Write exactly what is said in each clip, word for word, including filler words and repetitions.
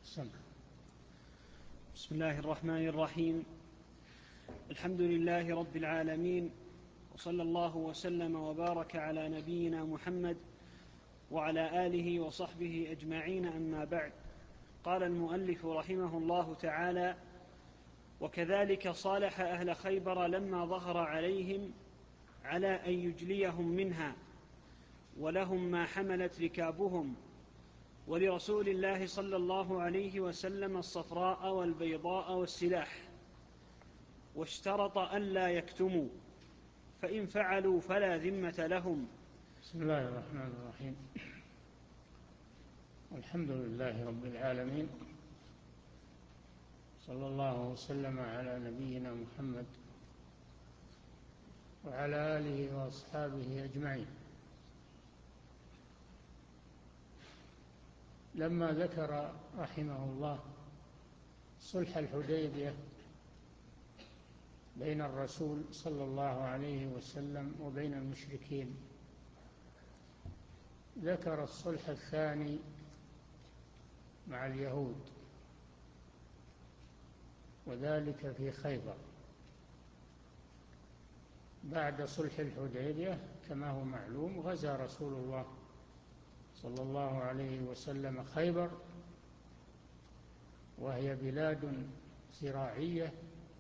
سمع. بسم الله الرحمن الرحيم. الحمد لله رب العالمين، وصلى الله وسلم وبارك على نبينا محمد وعلى آله وصحبه أجمعين، أما بعد. قال المؤلف رحمه الله تعالى: وكذلك صالح أهل خيبر لما ظهر عليهم على أن يجليهم منها، ولهم ما حملت ركابهم، ولرسول الله صلى الله عليه وسلم الصفراء والبيضاء والسلاح، واشترط ألا يكتموا، فإن فعلوا فلا ذمة لهم. بسم الله الرحمن الرحيم. الحمد لله رب العالمين، صلى الله وسلم على نبينا محمد وعلى آله وأصحابه أجمعين. لما ذكر رحمه الله صلح الحديبية بين الرسول صلى الله عليه وسلم وبين المشركين، ذكر الصلح الثاني مع اليهود، وذلك في خيبر. بعد صلح الحديبية كما هو معلوم غزا رسول الله صلى الله عليه وسلم خيبر، وهي بلاد زراعية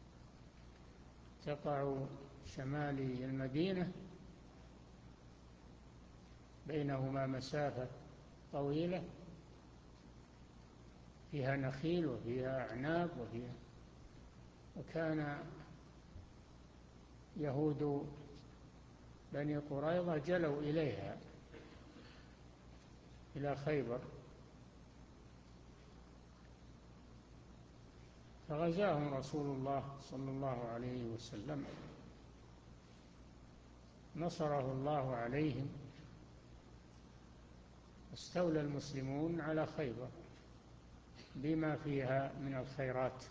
تقع شمال المدينة، بينهما مسافة طويلة، فيها نخيل وفيها أعناب وفيها وكان يهود بني قريظة جلوا إليها إلى خيبر، فغزاهم رسول الله صلى الله عليه وسلم، نصره الله عليهم، استولى المسلمون على خيبر بما فيها من الخيرات.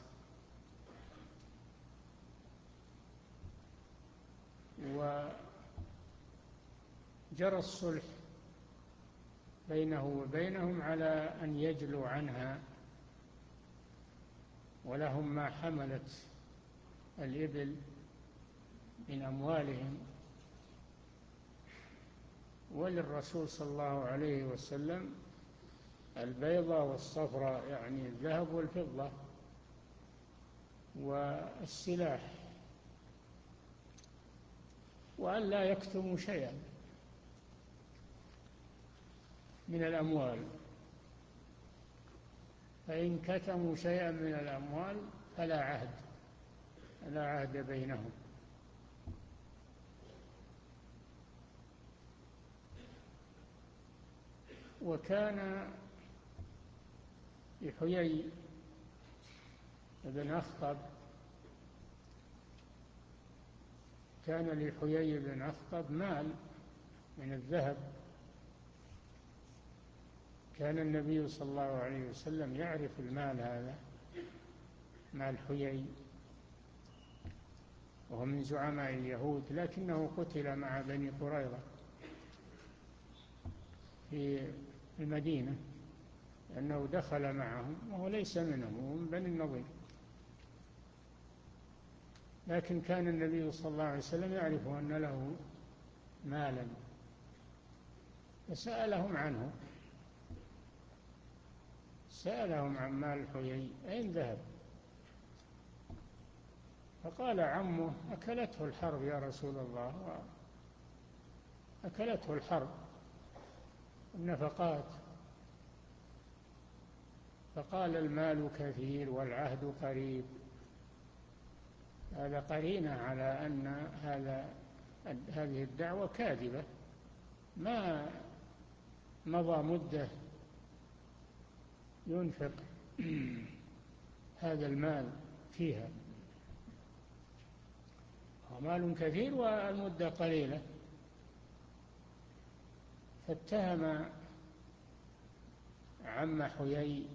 وجرى الصلح بينه وبينهم على أن يجلوا عنها، ولهم ما حملت الإبل من أموالهم، وللرسول صلى الله عليه وسلم البيضة والصفراء، يعني الذهب والفضة والسلاح، وأن لا يكتموا شيئا من الأموال، فإن كتموا شيئا من الأموال فلا عهد لا عهد بينهم. وكان لحيي بن أخطب كان لحيي بن أخطب مال من الذهب، كان النبي صلى الله عليه وسلم يعرف المال هذا، مال حيي، وهو من زعماء اليهود، لكنه قتل مع بني قريظة في المدينة، لأنه دخل معهم وهو ليس منهم، هو من بني النضير، لكن كان النبي صلى الله عليه وسلم يعرف أن له مالا، فسألهم عنه، سألهم عن مال حيي أين ذهب؟ فقال عمه: أكلته الحرب يا رسول الله، أكلته الحرب النفقات. فقال: المال كثير والعهد قريب. هذا قرينة على أن هذا هذه الدعوة كاذبة، ما مضى مدة ينفق هذا المال فيها، مال كثير والمدة قليلة. فاتهم عم حيي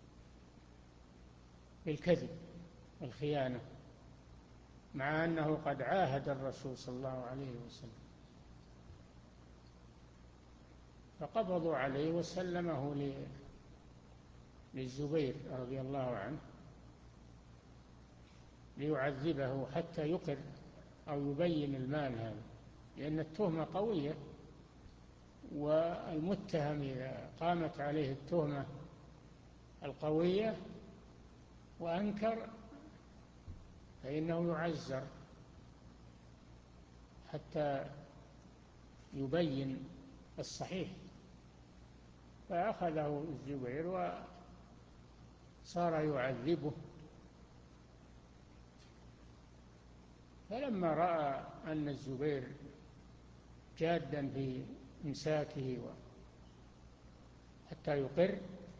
بالكذب والخيانة، مع أنه قد عاهد الرسول صلى الله عليه وسلم، فقبضوا عليه وسلمه للزبير رضي الله عنه ليعذبه حتى يقر أو يبين المال هذا، لأن التهمة قوية، والمتهم إذا قامت عليه التهمة القوية وأنكر فإنه يعزر حتى يبين الصحيح. فأخذه الزبير وصار يعذبه، فلما رأى أن الزبير جادا في إمساكه حتى يقر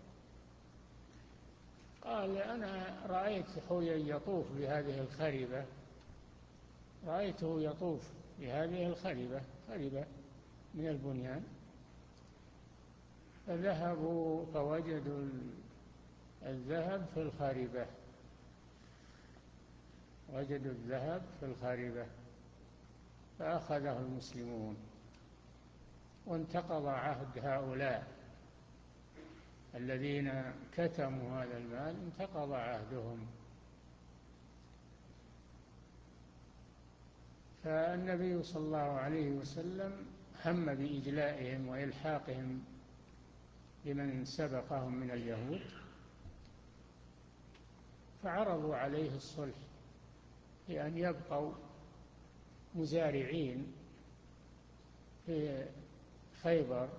قال: أنا رأيت حويا يطوف بهذه الخربة، رأيته يطوف بهذه الخربة، خربة من البنيان، فذهبوا فوجدوا الذهب في الخربة، وجدوا الذهب في الخربة فأخذه المسلمون وانتقض عهد هؤلاء الذين كتموا هذا المال، انتقض عهدهم. فالنبي صلى الله عليه وسلم هم بإجلائهم وإلحاقهم بمن سبقهم من اليهود، فعرضوا عليه الصلح بأن يبقوا مزارعين في خيبر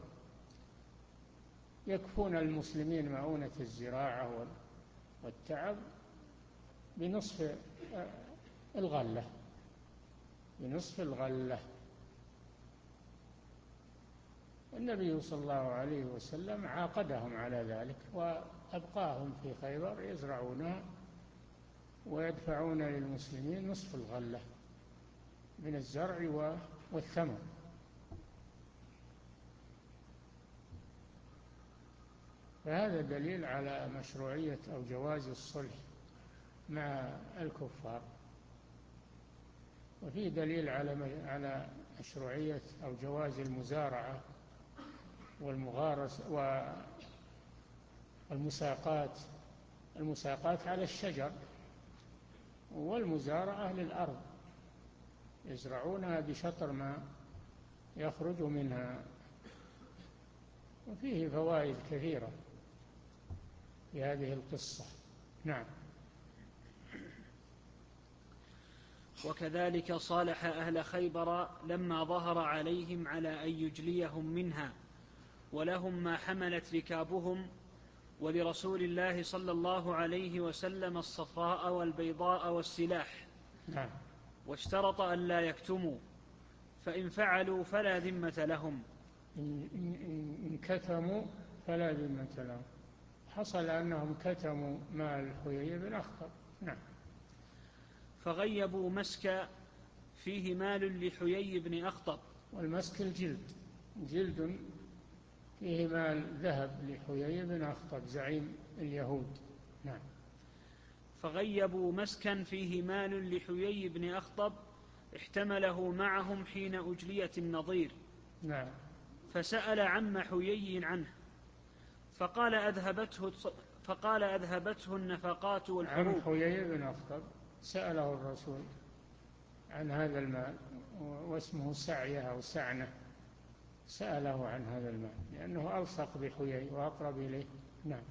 يكفون المسلمين مؤونة الزراعة والتعب بنصف الغلة بنصف الغلة. النبي صلى الله عليه وسلم عاقدهم على ذلك وأبقاهم في خيبر يزرعونها ويدفعون للمسلمين نصف الغلة من الزرع والثمر. فهذا دليل على مشروعية أو جواز الصلح مع الكفار. وفيه دليل على على مشروعية أو جواز المزارعة والمغارس والمساقات، المساقات على الشجر والمزارعة للأرض، يزرعونها بشطر ما يخرج منها. وفيه فوائد كثيرة في هذه القصة. نعم. وكذلك صالح أهل خيبر لما ظهر عليهم على أن يجليهم منها، ولهم ما حملت ركابهم، ولرسول الله صلى الله عليه وسلم الصفراء والبيضاء والسلاح. نعم. واشترط أن لا يكتموا، فإن فعلوا فلا ذمة لهم. إن كتموا فلا ذمة لهم. حصل أنهم كتموا مال حيي بن أخطب. نعم. فغيبوا مسك فيه مال لحيي بن أخطب. والمسك الجلد، جلد فيه مال ذهب لحيي بن أخطب زعيم اليهود. نعم. فغيبوا مسكا فيه مال لحيي بن أخطب احتمله معهم حين أجلية النضير. نعم. فسأل عم حيي عنه فقال أذهبته, فقال أذهبته النفقات والحروب. عم حيي بن أخطب سأله الرسول عن هذا المال، واسمه سعية أو سعنة، سأله عن هذا المال لأنه ألصق بحيي وأقرب إليه. نعم.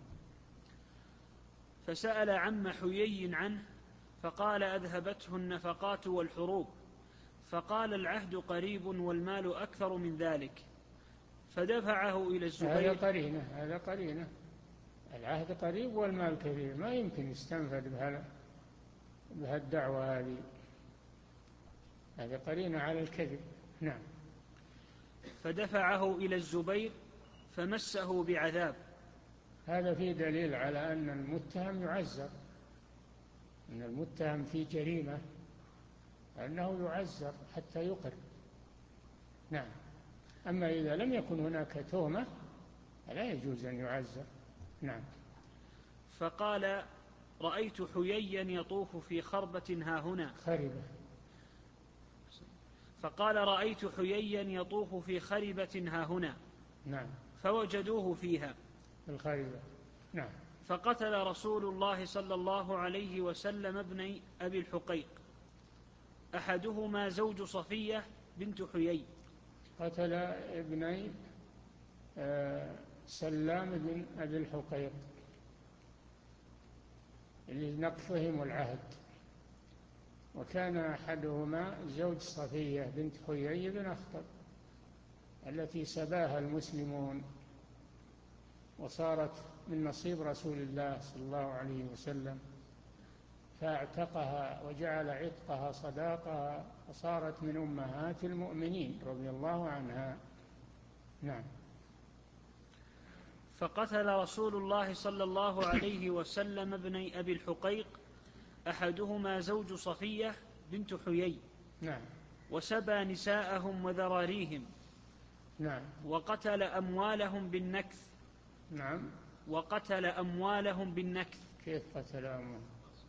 فسأل عم حيي عنه فقال أذهبته النفقات والحروب. فقال العهد قريب والمال أكثر من ذلك، فدفعه إلى الزبير. هذا قرينة هذا قرينة العهد قريب والمال كثير، ما يمكن يستنفد بهالدعوة هذه، هذا قرينة على الكذب. نعم. فدفعه إلى الزبير فمسه بعذاب. هذا فيه دليل على أن المتهم يعزر، أن المتهم في جريمة أنه يعزر حتى يقر. نعم. أما إذا لم يكن هناك تهمة فلا يجوز أن يعزر. نعم. فقال رأيت حييا يطوف في خربة هاهنا. خربة. فقال رأيت حييا يطوف في خربة هاهنا. نعم. فوجدوه فيها. الخربة. نعم. فقتل رسول الله صلى الله عليه وسلم ابني أبي الحقيق، أحدهما زوج صفية بنت حيي. قتل ابني سلام بن أبي الحقيق لنقضهم العهد، وكان أحدهما زوج صفية بنت حيي بن أخطب التي سباها المسلمون وصارت من نصيب رسول الله صلى الله عليه وسلم، فاعتقها وجعل عتقها صداقها وصارت من أمهات المؤمنين رضي الله عنها. نعم. فقتل رسول الله صلى الله عليه وسلم ابني أبي الحقيق، أحدهما زوج صفية بنت حيي. نعم. وسبى نساءهم وذراريهم. نعم. وقتل أموالهم بالنكث. نعم. وقتل أموالهم بالنكث. كيف قتل أموالهم؟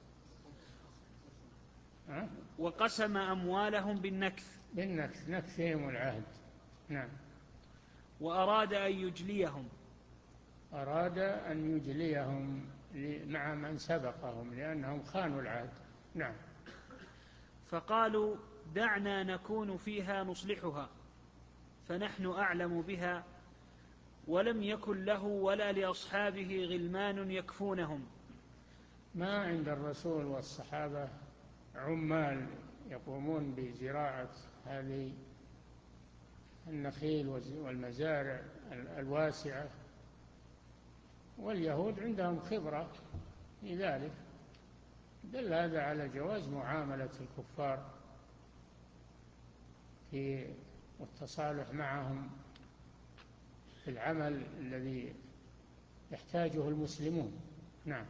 أه؟ وقسم أموالهم بالنكث. بالنكث، نكثهم العهد. نعم. وأراد أن يجليهم. أراد أن يجليهم مع من سبقهم لأنهم خانوا العهد. نعم. فقالوا دعنا نكون فيها نصلحها فنحن أعلم بها، ولم يكن له ولا لأصحابه غلمان يكفونهم. ما عند الرسول والصحابة عمال يقومون بزراعة هذه النخيل والمزارع الواسعة، واليهود عندهم خبرة في ذلك، دل هذا على جواز معاملة الكفار في والتصالح معهم في العمل الذي يحتاجه المسلمون. نعم.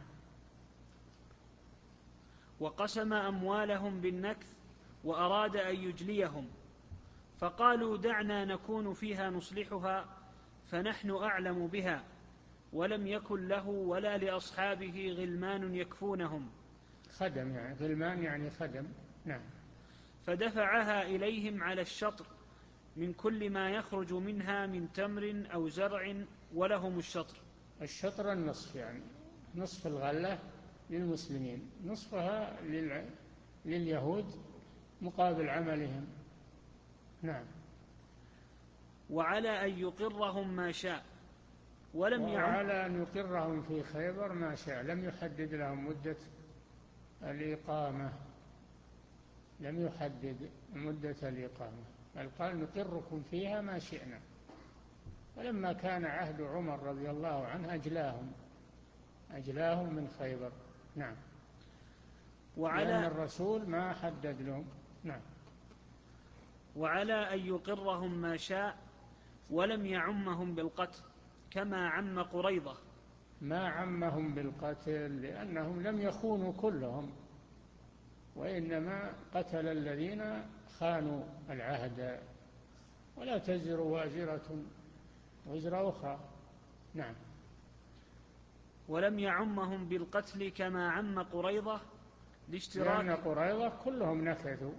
وقسم أموالهم بالنكث وأراد أن يجليهم، فقالوا دعنا نكون فيها نصلحها فنحن أعلم بها، ولم يكن له ولا لأصحابه غلمان يكفونهم. خدم يعني، غلمان يعني خدم. نعم. فدفعها إليهم على الشطر من كل ما يخرج منها من تمر أو زرع، ولهم الشطر. الشطر النصف، يعني نصف الغلة للمسلمين، نصفها لل... لليهود مقابل عملهم. نعم. وعلى أن يقرهم ما شاء ولم يعم وعلى أن يقرهم في خيبر ما شاء، لم يحدد لهم مدة الإقامة، لم يحدد مدة الإقامة، بل قال نقركم فيها ما شئنا. ولما كان عهد عمر رضي الله عنه أجلاهم أجلاهم من خيبر. نعم. وعلى لأن الرسول ما حدد لهم. نعم. وعلى أن يقرهم ما شاء ولم يعمهم بالقتل كما عم قريظة. ما عمهم بالقتل لأنهم لم يخونوا كلهم، وإنما قتل الذين خانوا العهد، ولا تزر وازرة وزر أخرى. نعم. ولم يعمهم بالقتل كما عم قريظة لاشتراك، لأن قريظة كلهم نكثوا،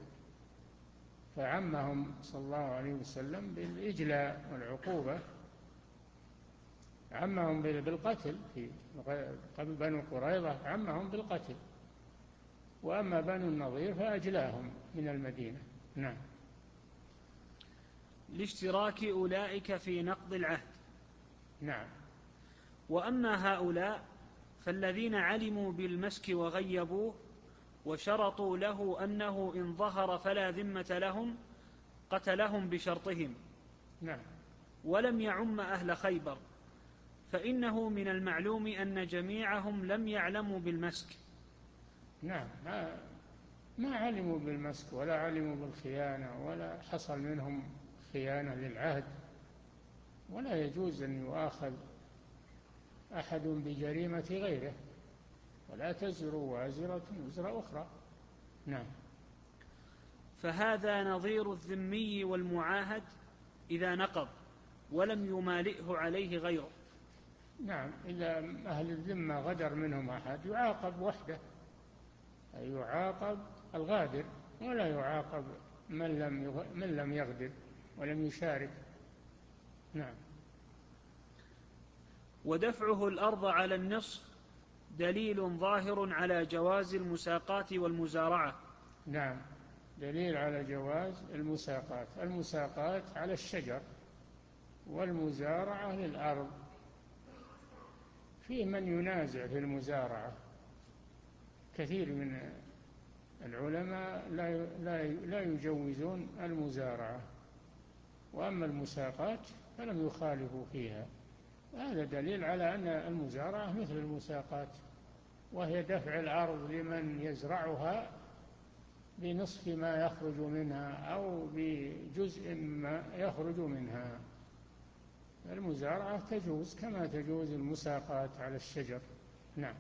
فعمهم صلى الله عليه وسلم بالإجلاء والعقوبة، عمهم بالقتل. في بنو قريظة عمهم بالقتل، وأما بنو النضير فأجلاهم من المدينة. نعم. لاشتراك أولئك في نقض العهد. نعم. وأما هؤلاء فالذين علموا بالمسك وغيبوه وشرطوا له أنه إن ظهر فلا ذمة لهم قتلهم بشرطهم. نعم. ولم يعم أهل خيبر، فإنه من المعلوم أن جميعهم لم يعلموا بالمسك. نعم. ما, ما علموا بالمسك ولا علموا بالخيانة، ولا حصل منهم خيانة للعهد، ولا يجوز أن يؤاخذ أحد بجريمة غيره، ولا تزر وازرة وزر أخرى. نعم. فهذا نظير الذمي والمعاهد إذا نقض ولم يمالئه عليه غيره. نعم. إذا أهل الذمة غدر منهم أحد يعاقب وحده، أي يعاقب الغادر، ولا يعاقب من لم يغ... من لم يغدر ولم يشارك. نعم. ودفعه الأرض على النصف دليل ظاهر على جواز المساقات والمزارعة. نعم، دليل على جواز المساقات. المساقات على الشجر والمزارعة للأرض. في من ينازع في المزارعة، كثير من العلماء لا لا لا يجوزون المزارعة، وأما المساقات فلم يخالفوا فيها. هذا دليل على أن المزارعة مثل المساقات، وهي دفع الأرض لمن يزرعها بنصف ما يخرج منها أو بجزء ما يخرج منها. المزارعة تجوز كما تجوز المساقات على الشجر. نعم.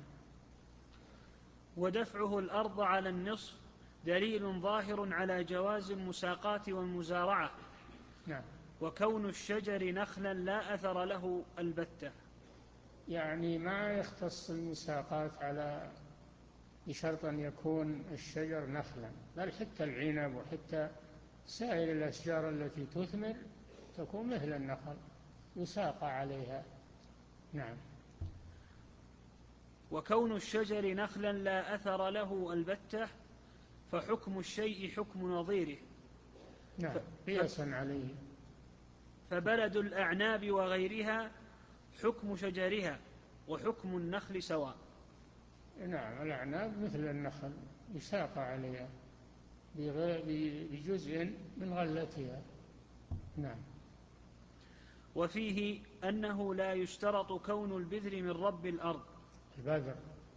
ودفعه الأرض على النصف دليل ظاهر على جواز المساقات والمزارعة. نعم. وكون الشجر نخلا لا أثر له البتة، يعني ما يختص المساقات على بشرط أن يكون الشجر نخلا، بل حتى العنب وحتى سائر الأشجار التي تثمر تكون مثل النخل يساق عليها. نعم. وكون الشجر نخلا لا أثر له البتة فحكم الشيء حكم نظيره. نعم، قياسا عليه. فبلد الأعناب وغيرها حكم شجرها وحكم النخل سواء. نعم، الأعناب مثل النخل يساق عليها بجزء من غلتها. نعم. وفيه أنه لا يشترط كون البذر من رب الأرض. البذر.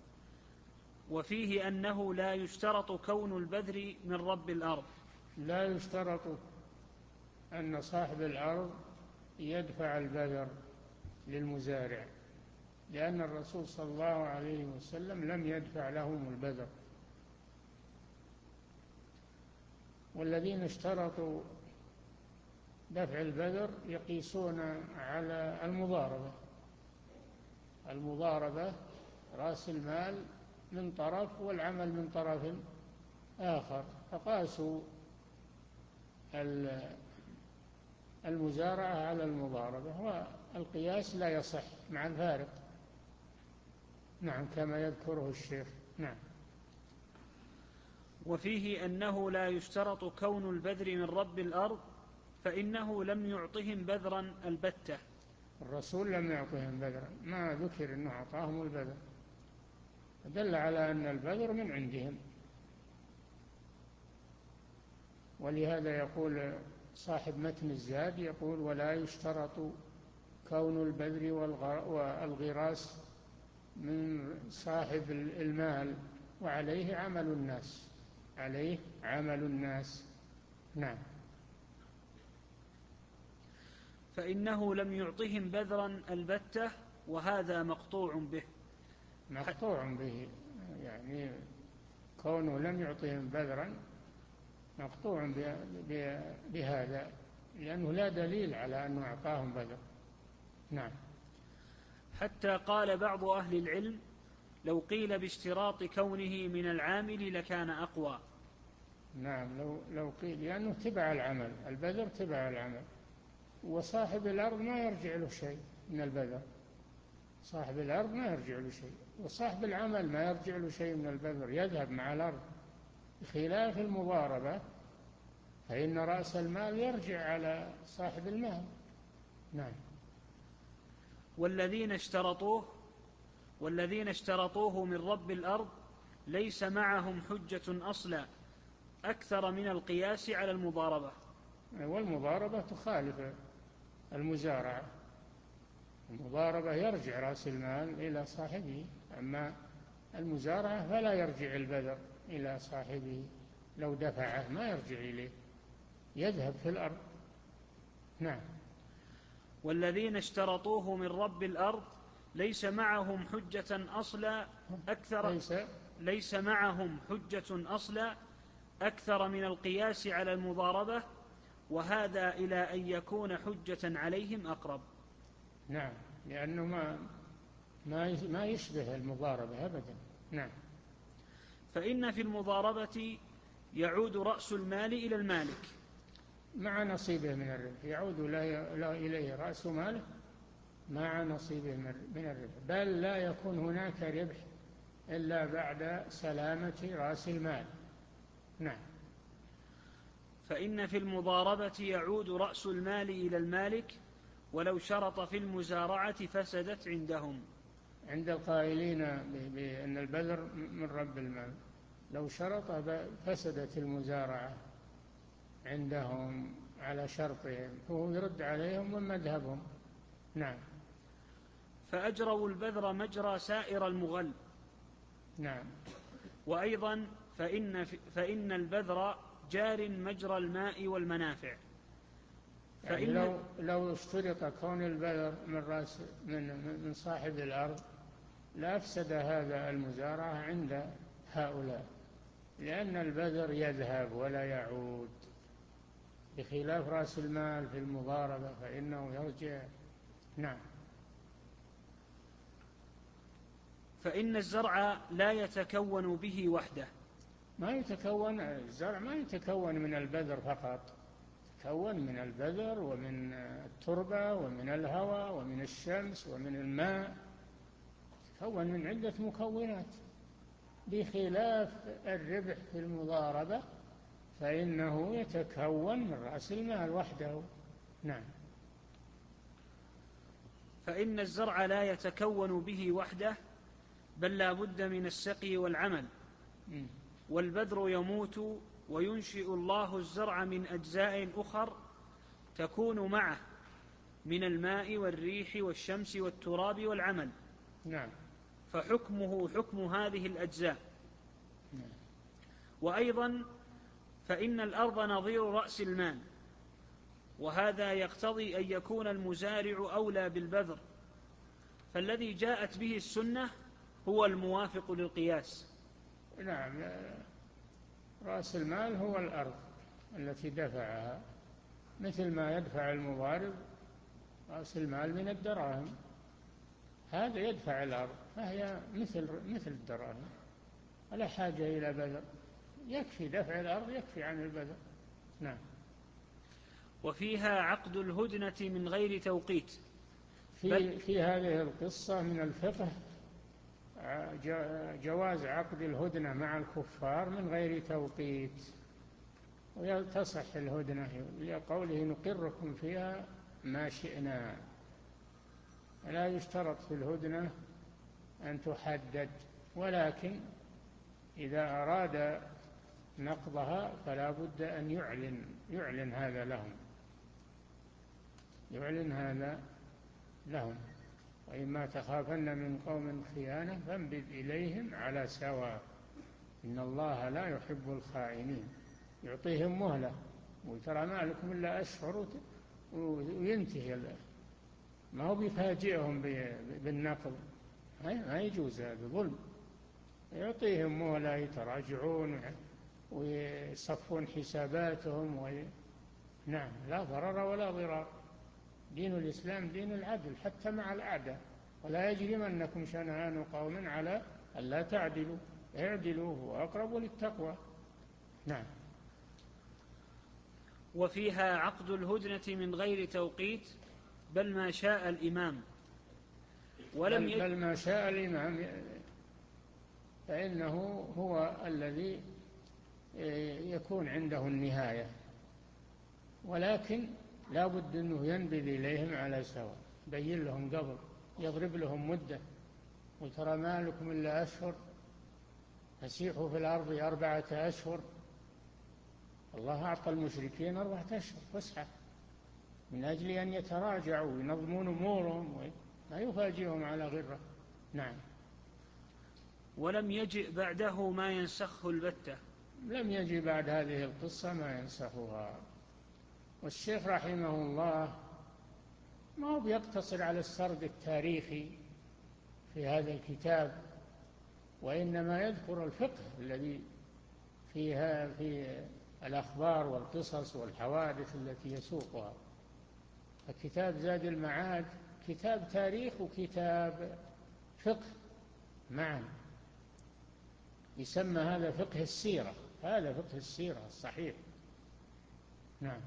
وفيه أنه لا يشترط كون البذر من رب الأرض. لا يشترط أن صاحب الأرض يدفع البذر للمزارع، لأن الرسول صلى الله عليه وسلم لم يدفع لهم البذر. والذين اشترطوا دفع البذر يقيسون على المضاربة. المضاربة رأس المال من طرف والعمل من طرف آخر، فقاسوا المزارعة على المضاربة، والقياس لا يصح مع الفارق. نعم، كما يذكره الشيخ. نعم. وفيه أنه لا يشترط كون البذر من رب الأرض فإنه لم يعطهم بذرا البتة. الرسول لم يعطهم بذرا، ما ذكر أنه أعطاهم البذر، دل على أن البذر من عندهم. ولهذا يقول صاحب متن الزاد، يقول: ولا يشترط كون البذر والغراس من صاحب المال، وعليه عمل الناس، عليه عمل الناس. نعم. فإنه لم يعطهم بذرا البتة، وهذا مقطوع به. مقطوع به، يعني كونه لم يعطهم بذرا مقطوع بهذا، لأنه لا دليل على أنه أعطاهم بذر. نعم. حتى قال بعض أهل العلم: لو قيل باشتراط كونه من العامل لكان أقوى. نعم، لو لو قيل، لأنه تبع العمل، البذر تبع العمل، وصاحب الأرض ما يرجع له شيء من البذر. صاحب الأرض ما يرجع له شيء، وصاحب العمل ما يرجع له شيء من البذر، يذهب مع الأرض. بخلاف المضاربة فإن رأس المال يرجع على صاحب المال. نعم. والذين اشترطوه والذين اشترطوه من رب الأرض ليس معهم حجة أصلا أكثر من القياس على المضاربة. والمضاربة تخالف المزارعة. المضاربة يرجع رأس المال إلى صاحبه، أما المزارعة فلا يرجع البذر إلى صاحبه، لو دفعه ما يرجع إليه، يذهب في الأرض. نعم. والذين اشترطوه من رب الأرض ليس معهم حجة أصلا أكثر ليس, ليس معهم حجة أصلا أكثر من القياس على المضاربة، وهذا إلى أن يكون حجة عليهم أقرب. نعم، لأنه ما ما يشبه المضاربة أبدا. نعم. فإن في المضاربة يعود رأس المال إلى المالك مع نصيبه من الربح، يعود إليه رأس ماله مع نصيبه من الربح، بل لا يكون هناك ربح إلا بعد سلامة رأس المال. نعم. فإن في المضاربة يعود رأس المال إلى المالك ولو شرط في المزارعة فسدت عندهم. عند القائلين بأن البذر من رب المال لو شرط فسدت المزارعة عندهم على شرطهم، هو يرد عليهم من مذهبهم. نعم. فأجروا البذر مجرى سائر المغل. نعم. وأيضا فإن, فإن البذر جار مجرى الماء والمنافع. يعني لو لو اشترط كون البذر من راس من من صاحب الأرض لأفسد هذا المزارعة عند هؤلاء، لأن البذر يذهب ولا يعود، بخلاف رأس المال في المضاربة فإنه يرجع. نعم. فإن الزرع لا يتكون به وحده. ما يتكون الزرع ما يتكون من البذر فقط، يتكون من البذر ومن التربة ومن الهواء ومن الشمس ومن الماء، يتكون من عدة مكونات، بخلاف الربح في المضاربة فإنه يتكون من رأس المال وحده. نعم. فإن الزرع لا يتكون به وحده بل لا بد من السقي والعمل. م. والبذر يموت وينشئ الله الزرع من أجزاء أخر تكون معه من الماء والريح والشمس والتراب والعمل. نعم. فحكمه حكم هذه الأجزاء. نعم. وأيضا فإن الأرض نظير رأس المال، وهذا يقتضي أن يكون المزارع أولى بالبذر، فالذي جاءت به السنة هو الموافق للقياس. نعم. رأس المال هو الأرض التي دفعها، مثل ما يدفع المضارب رأس المال من الدراهم، هذا يدفع الأرض فهي مثل مثل الدراهم، ولا حاجة إلى بذر، يكفي دفع الأرض يكفي عن البذر. نعم. وفيها عقد الهدنة من غير توقيت. في في هذه القصة من الفقه جواز عقد الهدنة مع الكفار من غير توقيت، وتصح الهدنة لقوله نقركم فيها ما شئنا، لا يشترط في الهدنة أن تحدد، ولكن إذا أراد نقضها فلا بد أن يعلن يعلن هذا لهم يعلن هذا لهم وإما تخافن من قوم خيانة فانبذ إليهم على سواء إن الله لا يحب الخائنين. يعطيهم مهلة وترى ما لكم إلا أشهر وينتهي، ما هو بيفاجئهم بالنقض، ما يجوز، هذا ظلم. يعطيهم مهلة يتراجعون ويصفون حساباتهم و... نعم. لا ضرر ولا ضرار. دين الإسلام دين العدل حتى مع الأعداء، ولا يجرمنكم شنآن قوم على ألا تعدلوا اعدلوا هو أقرب للتقوى. نعم. وفيها عقد الهدنة من غير توقيت بل ما شاء الإمام ولم بل, بل ما شاء الإمام، فإنه هو الذي يكون عنده النهاية، ولكن لا بد أنه ينبذ إليهم على سواء، يبين لهم قبل، يضرب لهم مدة، وترى ما لكم إلا أشهر فسيحوا في الأرض أربعة أشهر. الله أعطى المشركين أربعة أشهر فسحة من أجل أن يتراجعوا وينظمون أمورهم ولا يفاجئهم على غرة. نعم. ولم يجئ بعده ما ينسخه البتة. لم يجي بعد هذه القصة ما ينسخها. والشيخ رحمه الله ما هو بيقتصر على السرد التاريخي في هذا الكتاب، وإنما يذكر الفقه الذي فيها في الأخبار والقصص والحوادث التي يسوقها. فكتاب زاد المعاد كتاب تاريخ وكتاب فقه معا، يسمى هذا فقه السيرة، هذا فقه السيرة الصحيح. نعم.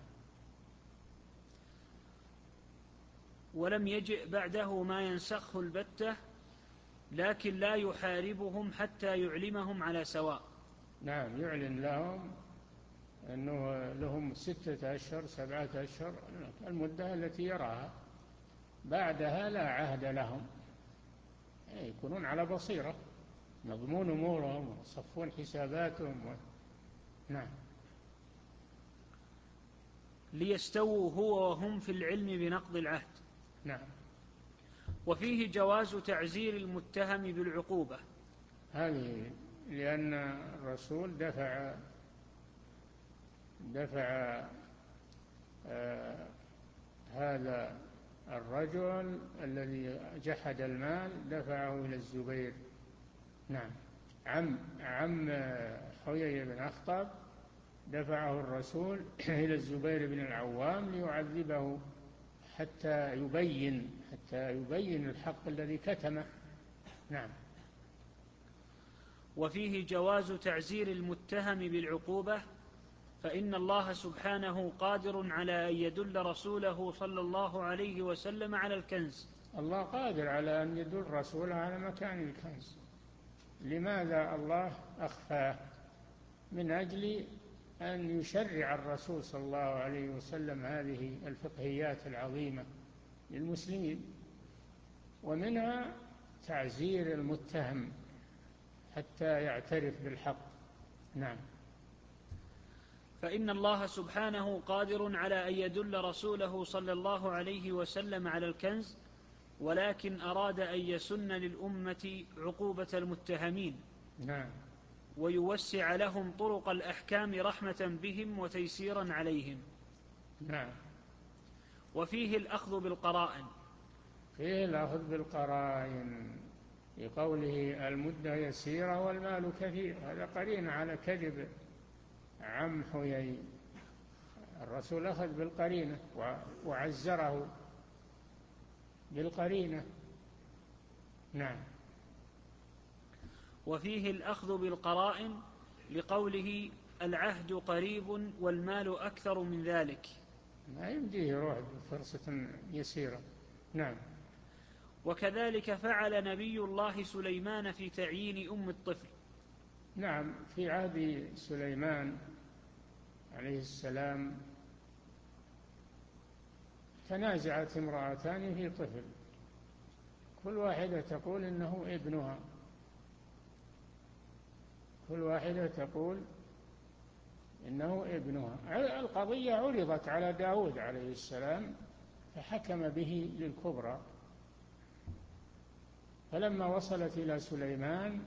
ولم يجئ بعده ما ينسخه البتة لكن لا يحاربهم حتى يعلمهم على سواء. نعم، يعلن لهم أنه لهم ستة أشهر سبعة أشهر المدة التي يراها، بعدها لا عهد لهم، يكونون على بصيرة، يضمون أمورهم ويصفون حساباتهم و... نعم. ليستووا هو وهم في العلم بنقض العهد. نعم. وفيه جواز تعزير المتهم بالعقوبة. هذه لأن الرسول دفع دفع آه هذا الرجل الذي جحد المال دفعه إلى الزبير. نعم. عم عم حيي بن أخطب دفعه الرسول إلى الزبير بن العوام ليعذبه حتى يبين حتى يبين الحق الذي كتمه. نعم. وفيه جواز تعزير المتهم بالعقوبة، فإن الله سبحانه قادر على أن يدل رسوله صلى الله عليه وسلم على الكنز. الله قادر على أن يدل رسوله على مكان الكنز. لماذا الله أخفاه؟ من أجل أن يشرع الرسول صلى الله عليه وسلم هذه الفقهيات العظيمة للمسلمين، ومنها تعزير المتهم حتى يعترف بالحق. نعم. فإن الله سبحانه قادر على أن يدل رسوله صلى الله عليه وسلم على الكنز، ولكن أراد أن يسن للأمة عقوبة المتهمين. نعم. ويوسع لهم طرق الأحكام رحمة بهم وتيسيرا عليهم. نعم. وفيه الأخذ بالقرائن. فيه الأخذ بالقرائن لقوله المدة يسيرة والمال كثير، هذا قرين على كذب عم حيي. الرسول أخذ بالقرينة وعزره بالقرينة. نعم. وفيه الأخذ بالقرائن لقوله العهد قريب والمال أكثر من ذلك. ما يمديه يروح بفرصة يسيرة. نعم. وكذلك فعل نبي الله سليمان في تعيين أم الطفل. نعم. في عهد سليمان عليه السلام تنازعت امرأتان في طفل، كل واحدة تقول إنه ابنها، كل واحدة تقول إنه ابنها. القضية عرضت على داود عليه السلام فحكم به للكبرى، فلما وصلت إلى سليمان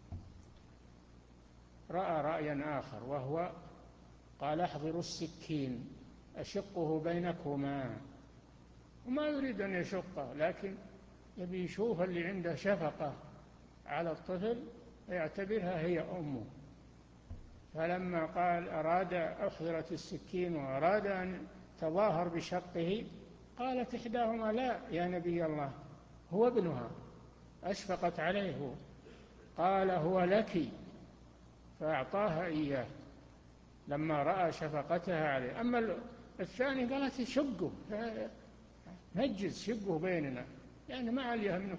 رأى رأيا آخر، وهو قال احضروا السكين أشقه بينكما، وما يريد أن يشقه، لكن يبي يشوف اللي عنده شفقة على الطفل ويعتبرها هي أمه. فلما قال أراد أحضرت السكين وأراد أن تظاهر بشقه، قالت إحداهما لا يا نبي الله هو ابنها، أشفقت عليه، قال هو لك، فأعطاها إياه لما رأى شفقتها عليه. أما الثاني قالت شقه نجز شقه بيننا، يعني ما عليها منه.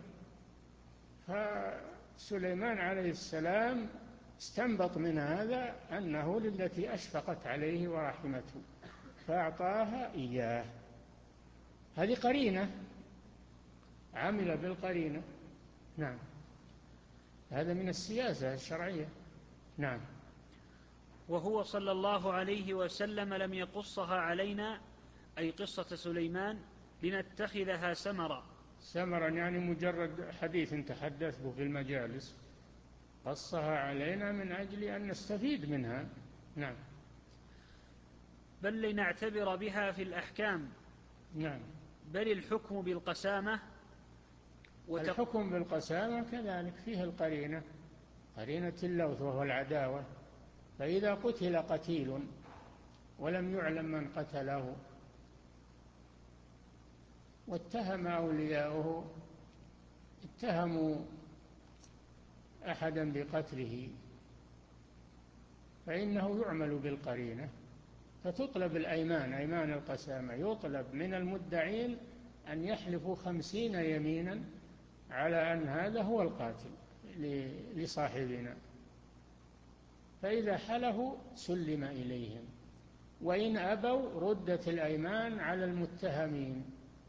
فسليمان عليه السلام استنبط من هذا أنه للتي أشفقت عليه ورحمته فأعطاها إياه. هذه قرينة، عمل بالقرينة. نعم. هذا من السياسة الشرعية. نعم. وهو صلى الله عليه وسلم لم يقصها علينا، أي قصة سليمان، لنتخذها سمرا. سمرا يعني مجرد حديث تحدث به في المجالس، قصها علينا من أجل أن نستفيد منها. نعم. بل لنعتبر بها في الأحكام. نعم. بل الحكم بالقسامة وتق... الحكم بالقسامة كذلك فيه القرينة، قرينة اللوث وهو العداوة. فإذا قتل قتيل ولم يعلم من قتله واتهم أولياؤه، اتهموا أحدا بقتله، فإنه يعمل بالقرينة، فتطلب الأيمان، أيمان القسامة، يطلب من المدعين أن يحلفوا خمسين يمينا على أن هذا هو القاتل لصاحبنا، فإذا حلفوا سلم إليهم، وإن أبوا ردت الأيمان على المتهمين.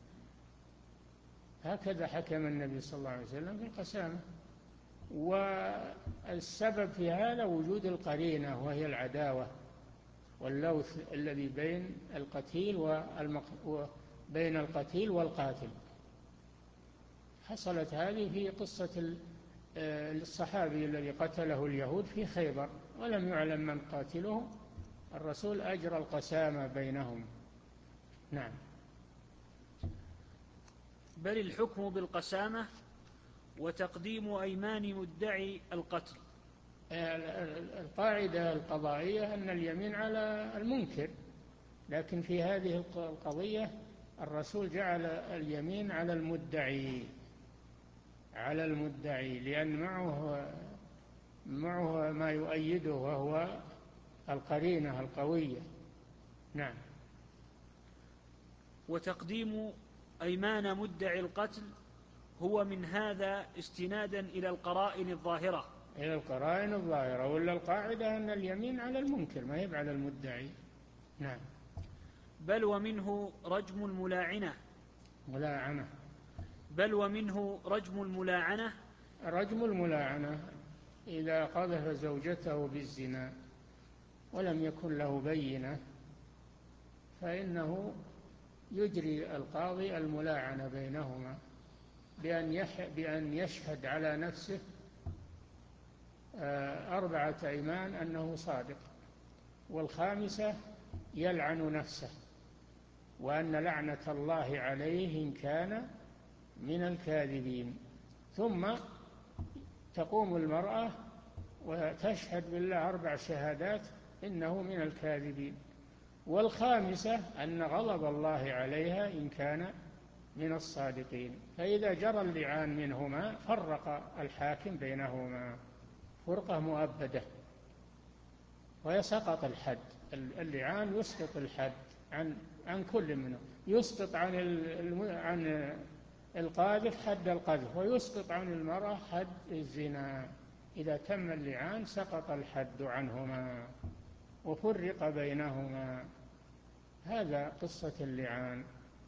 هكذا حكم النبي صلى الله عليه وسلم في القسامة. والسبب في هذا وجود القرينة، وهي العداوة واللوث الذي بين القتيل والمق... بين القتيل والقاتل. حصلت هذه في قصة الصحابي الذي قتله اليهود في خيبر ولم يعلم من قاتله، الرسول أجرى القسامة بينهم. نعم. بل الحكم بالقسامة وتقديم أيمان مدعي القتل. القاعدة القضائية أن اليمين على المنكر، لكن في هذه القضية الرسول جعل اليمين على المدعي على المدعي لأن معه معه ما يؤيده وهو القرينة القوية. نعم. وتقديم أيمان مدعي القتل هو من هذا استنادا إلى القرائن الظاهرة إلى القرائن الظاهرة ولا القاعدة أن اليمين على المنكر ما يبقى على المدعي. نعم. بل ومنه رجم الملاعنة ملاعنة بل ومنه رجم الملاعنة رجم الملاعنة إذا قذف زوجته بالزنا ولم يكن له بينة فإنه يجري القاضي الملاعنة بينهما بأن بأن يشهد على نفسه أربعة أيمان أنه صادق، والخامسة يلعن نفسه وأن لعنة الله عليه إن كان من الكاذبين. ثم تقوم المرأة وتشهد بالله أربع شهادات إنه من الكاذبين، والخامسة أن غضب الله عليها إن كان من الصادقين. فإذا جرى اللعان منهما فرق الحاكم بينهما فرقة مؤبدة ويسقط الحد. اللعان يسقط الحد عن عن كل منهم، يسقط عن عن القاذف حد القذف، ويسقط عن المرأة حد الزنا. إذا تم اللعان سقط الحد عنهما وفرق بينهما. هذا قصة اللعان.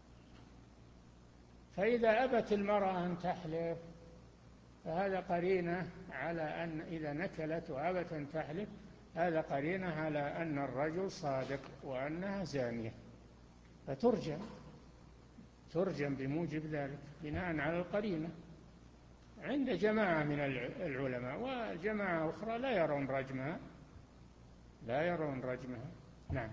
فإذا أبت المرأة أن تحلف فهذا قرينة على أن إذا نكلت وأبت أن تحلف هذا قرينة على أن الرجل صادق وأنها زانية، فترجم ترجم بموجب ذلك بناء على القرينة عند جماعة من العلماء، وجماعة أخرى لا يرون رجمها لا يرون رجمها. نعم.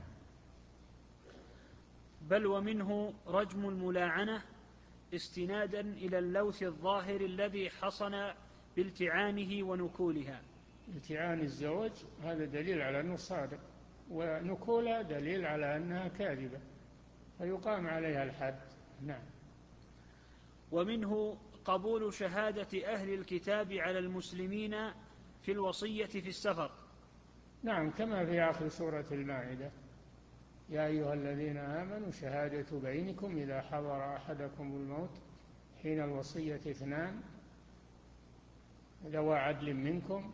بل ومنه رجم الملاعنة استنادا إلى اللوث الظاهر الذي حصل بالتعانه ونكولها. التعان الزوج هذا دليل على أنه صادق، ونكولها دليل على أنها كاذبة، فيقام عليها الحد. نعم. ومنه قبول شهادة أهل الكتاب على المسلمين في الوصية في السفر. نعم، كما في آخر سورة المائدة: يا أيها الذين آمنوا شهادة بينكم إذا حضر أحدكم الموت حين الوصية اثنان ذوى عدل منكم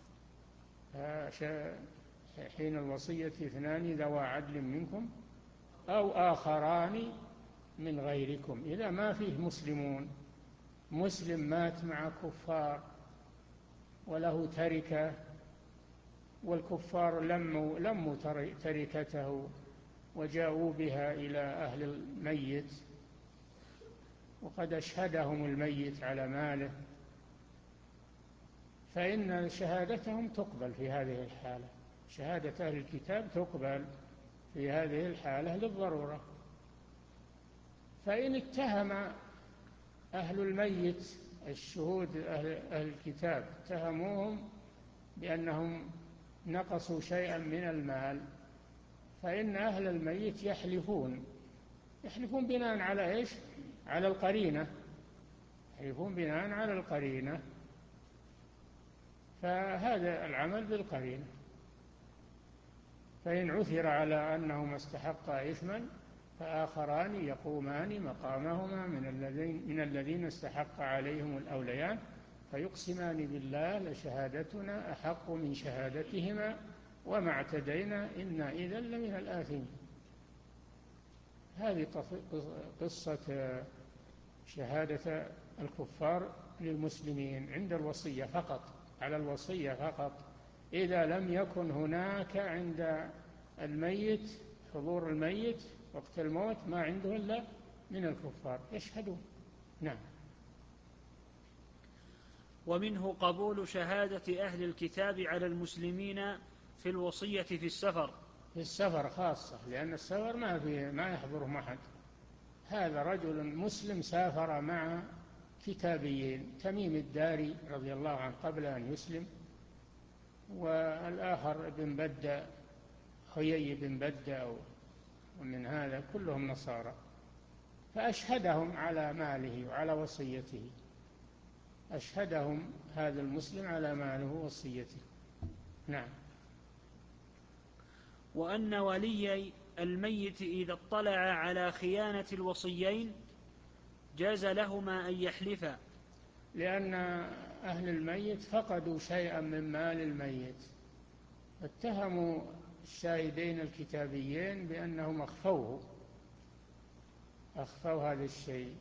حين الوصية اثنان ذوى عدل منكم أو آخران من غيركم. إذا ما فيه مسلمون، مسلم مات مع كفار وله تركة والكفار لموا, لموا تركته وجاءوا بها إلى أهل الميت وقد أشهدهم الميت على ماله، فإن شهادتهم تقبل في هذه الحالة. شهادة أهل الكتاب تقبل في هذه الحالة للضرورة. فإن اتهم أهل الميت الشهود أهل الكتاب اتهموهم بأنهم نقصوا شيئا من المال، فإن أهل الميت يحلفون يحلفون بناء على إيش؟ على القرينة، يحلفون بناء على القرينة. فهذا العمل بالقرينة. فإن عثر على أنهما استحقا إثما فآخران يقومان مقامهما من الذين من الذين استحق عليهم الأوليان فيقسمان بالله لشهادتنا أحق من شهادتهما وما اعتدينا إنا إذا لمن الآثمين. هذه قصة شهادة الكفار للمسلمين عند الوصية فقط، على الوصية فقط، إذا لم يكن هناك عند الميت حضور الميت وقت الموت ما عنده إلا من الكفار يشهدون. نعم. ومنه قبول شهادة أهل الكتاب على المسلمين في الوصية في السفر. في السفر خاصة، لأن السفر ما فيه ما يحضره أحد. هذا رجل مسلم سافر مع كتابيين، تميم الداري رضي الله عنه قبل أن يسلم، والآخر بن بدة خيي بن بدة، ومن هذا كلهم نصارى، فأشهدهم على ماله وعلى وصيته، أشهدهم هذا المسلم على ماله ووصيته. نعم. وأن ولي الميت إذا اطلع على خيانة الوصيين جاز لهما أن يحلفا، لأن أهل الميت فقدوا شيئا من مال الميت، اتهموا الشاهدين الكتابيين بأنهم أخفوه أخفوا هذا الشيء،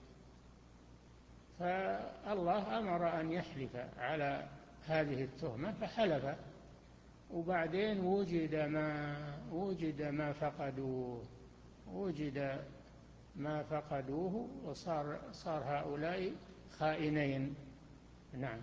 فالله أمر أن يحلف على هذه التهمة فحلف، وبعدين وجد ما وجد ما فقدوه وجد ما فقدوه وصار صار هؤلاء خائنين. نعم.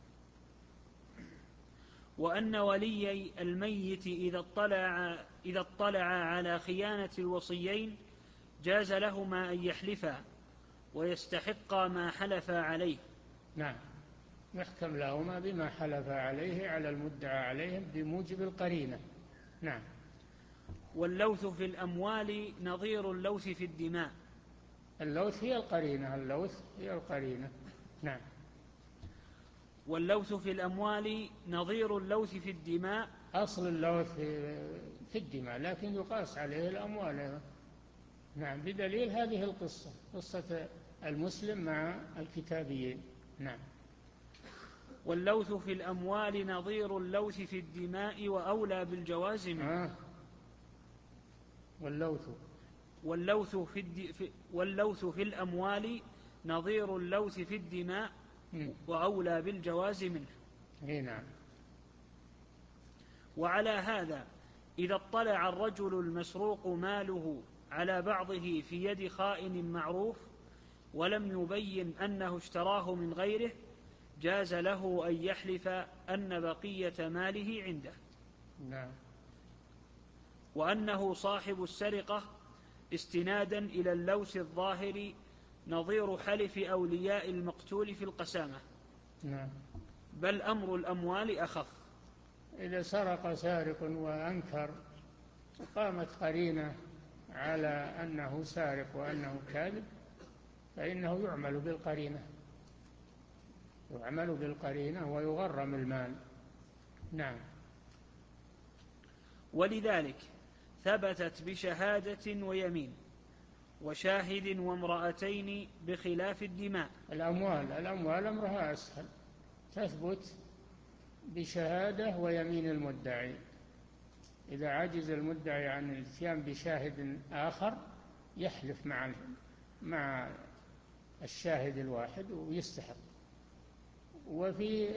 وأن ولي الميت إذا اطلع إذا اطلع على خيانة الوصيين جاز لهما أن يحلفا ويستحقا ما حلفا عليه. نعم، يحكم لهما بما حلف عليه على المدعى عليهم بموجب القرينة. نعم. واللوث في الأموال نظير اللوث في الدماء. اللوث هي القرينة اللوث هي القرينة. نعم. واللوث في الأموال نظير اللوث في الدماء. أصل اللوث في الدماء لكن يقاس عليه الأموال. نعم، بدليل هذه القصة، قصة المسلم مع الكتابيين. نعم. واللوث في الأموال نظير اللوث في الدماء وأولى بالجواز منه. آه. واللوث واللوث في, الد... في واللوث في الأموال نظير اللوث في الدماء وأولى بالجواز منه. نعم. وعلى هذا إذا اطلع الرجل المسروق ماله على بعضه في يد خائن معروف ولم يبين أنه اشتراه من غيره جاز له أن يحلف أن بقية ماله عنده. نعم. وأنه صاحب السرقة استنادا إلى اللوث الظاهر نظير حلف أولياء المقتول في القسامة. نعم. بل أمر الأموال أخف. إذا سرق سارق وأنكر قامت قرينة على أنه سارق وأنه كاذب فإنه يعمل بالقرينة يعمل بالقرينة ويغرم المال. نعم. ولذلك ثبتت بشهادة ويمين وشاهد وامرأتين بخلاف الدماء. الأموال الأموال أمرها أسهل، تثبت بشهادة ويمين المدعي. إذا عجز المدعي عن الاتيان بشاهد آخر يحلف مع مع الشاهد الواحد ويستحق. وفي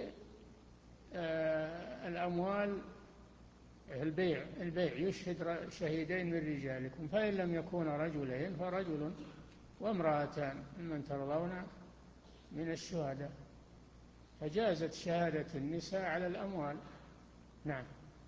آه الأموال البيع البيع يشهد شهيدين من رجالكم فإن لم يكونا رجلين فرجل وامرأتان ممن ترضون من الشهداء، فجازت شهادة النساء على الأموال. نعم.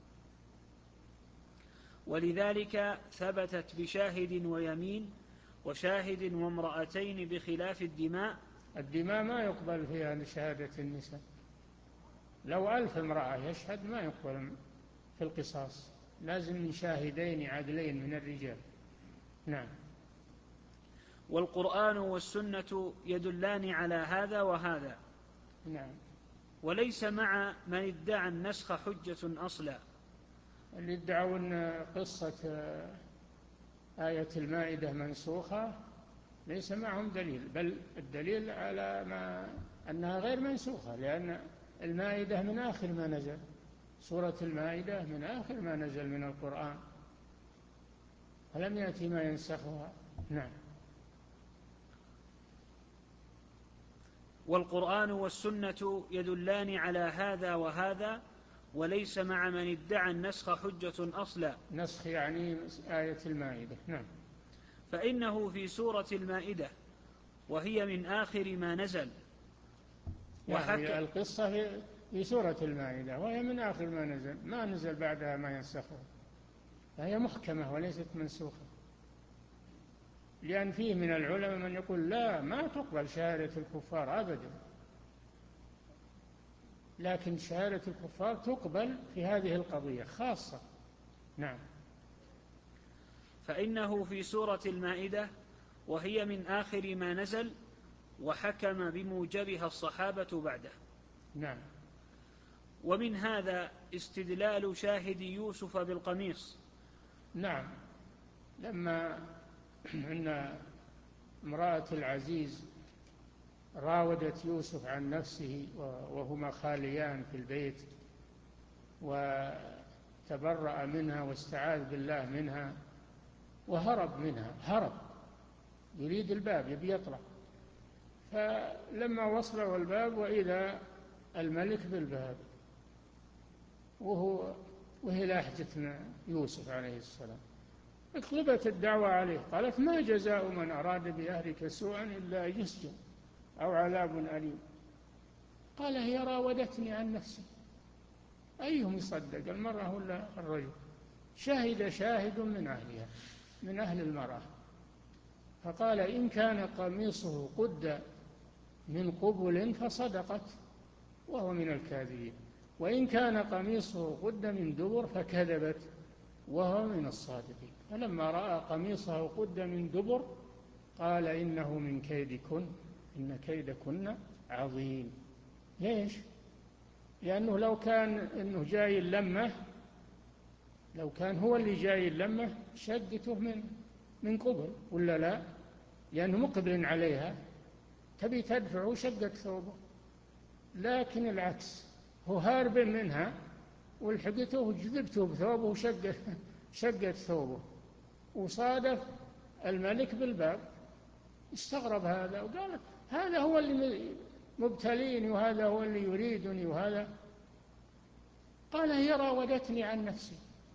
ولذلك ثبتت بشاهد ويمين وشاهد وامرأتين بخلاف الدماء. الدماء ما يقبل فيها شهادة النساء، لو ألف امرأة يشهد ما يقبل في القصاص، لازم من شاهدين عدلين من الرجال. نعم. والقرآن والسنة يدلان على هذا وهذا. نعم. وليس مع من ادعى النسخ حجة أصلا. اللي ادعوا أن قصة آية المائدة منسوخة ليس معهم دليل، بل الدليل على ما أنها غير منسوخة، لأن المائدة من آخر ما نزل، سورة المائدة من آخر ما نزل من القرآن، فلم يأتي ما ينسخها. نعم. والقرآن والسنة يدلان على هذا وهذا، وليس مع من ادعى النسخ حجة أصلا. نسخ يعني آية المائدة. نعم. فإنه في سورة المائدة وهي من آخر ما نزل، يعني القصة في سورة المائدة وهي من آخر ما نزل، ما نزل بعدها ما ينسخه، فهي محكمة وليست منسوخة. لأن فيه من العلماء من يقول لا، ما تقبل شهادة الكفار أبدا، لكن شهادة الكفار تقبل في هذه القضية خاصة. نعم. فإنه في سورة المائدة وهي من آخر ما نزل، وحكم بموجبها الصحابة بعده. نعم. ومن هذا استدلال شاهد يوسف بالقميص. نعم. لما أن امرأة العزيز راودت يوسف عن نفسه وهما خاليان في البيت، وتبرأ منها واستعاذ بالله منها وهرب منها، هرب يريد الباب يبي يطلع، فلما وصلوا الباب وإذا الملك بالباب وهو وهي لاحجة يوسف عليه السلام، اطلبت الدعوة عليه، قالت ما جزاء من أراد بأهلك سوءا إلا يسجن أو عذاب أليم. قال هي راودتني عن نفسي. أيهم يصدق، المرأة ولا الرجل؟ شهد شاهد من أهلها، من أهل المرأة، فقال إن كان قميصه قد من قبل فصدقت وهو من الكاذبين، وإن كان قميصه قد من دبر فكذبت وهو من الصادقين. فلما رأى قميصه قد من دبر قال إنه من كيدكن إن كيدكن عظيم. ليش؟ لأنه لو كان إنه جاي اللمة، لو كان هو اللي جاي اللمة شدته من من قبل ولا لا، لأنه مقبل عليها تبي تدفع وشقت ثوبه، لكن العكس، هو هارب منها والحقته وجذبته بثوبه وشقت شقت ثوبه، وصادف الملك بالباب. استغرب هذا وقال هذا هو اللي مبتليني وهذا هو اللي يريدني وهذا. قال هي راودتني عن نفسي،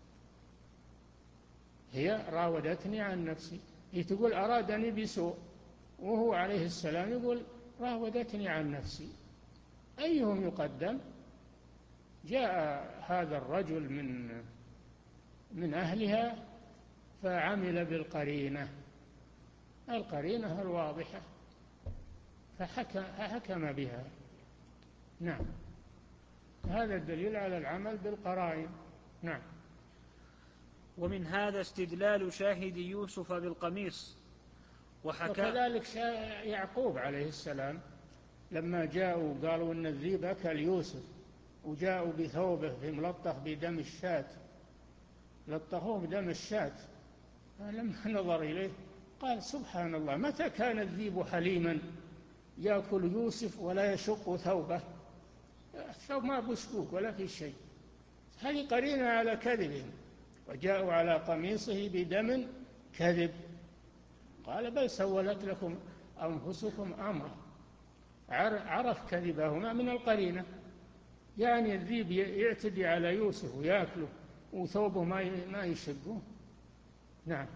هي راودتني عن نفسي. هي تقول أرادني بسوء، وهو عليه السلام يقول راودتني عن نفسي. أيهم يقدم؟ جاء هذا الرجل من من أهلها فعمل بالقرينة، القرينة الواضحة، فحكم, فحكم بها. نعم. هذا الدليل على العمل بالقرائن. نعم. ومن هذا استدلال شاهد يوسف بالقميص. وحكى وكذلك يعقوب عليه السلام لما جاءوا قالوا إن الذئب أكل يوسف، وجاءوا بثوبه في ملطخ بدم الشاة، لطخوه بدم الشاة، فلما نظر إليه قال سبحان الله، متى كان الذئب حليما يأكل يوسف ولا يشق ثوبه؟ الثوب ما بشكوك ولا في شيء. هذه قرينة على كذبهم، وجاءوا على قميصه بدم كذب. قال بل سولت لكم أنفسكم أمرا. عرف كذبهما من القرينة، يعني الذئب يعتدي على يوسف ويأكله وثوبه ما يشقه. نعم.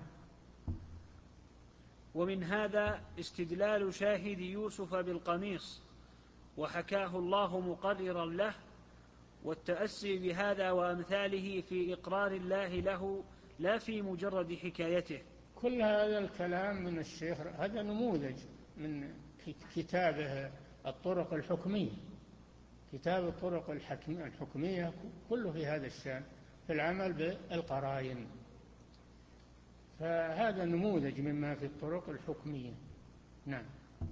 ومن هذا استدلال شاهد يوسف بالقميص، وحكاه الله مقررا له، والتأسي بهذا وأمثاله في إقرار الله له لا في مجرد حكايته. كل هذا الكلام من الشيخ، هذا نموذج من كتابه الطرق الحكمية، كتاب الطرق الحكمية كله في هذا الشأن، في العمل بالقرائن، فهذا نموذج مما في الطرق الحكمية. نعم.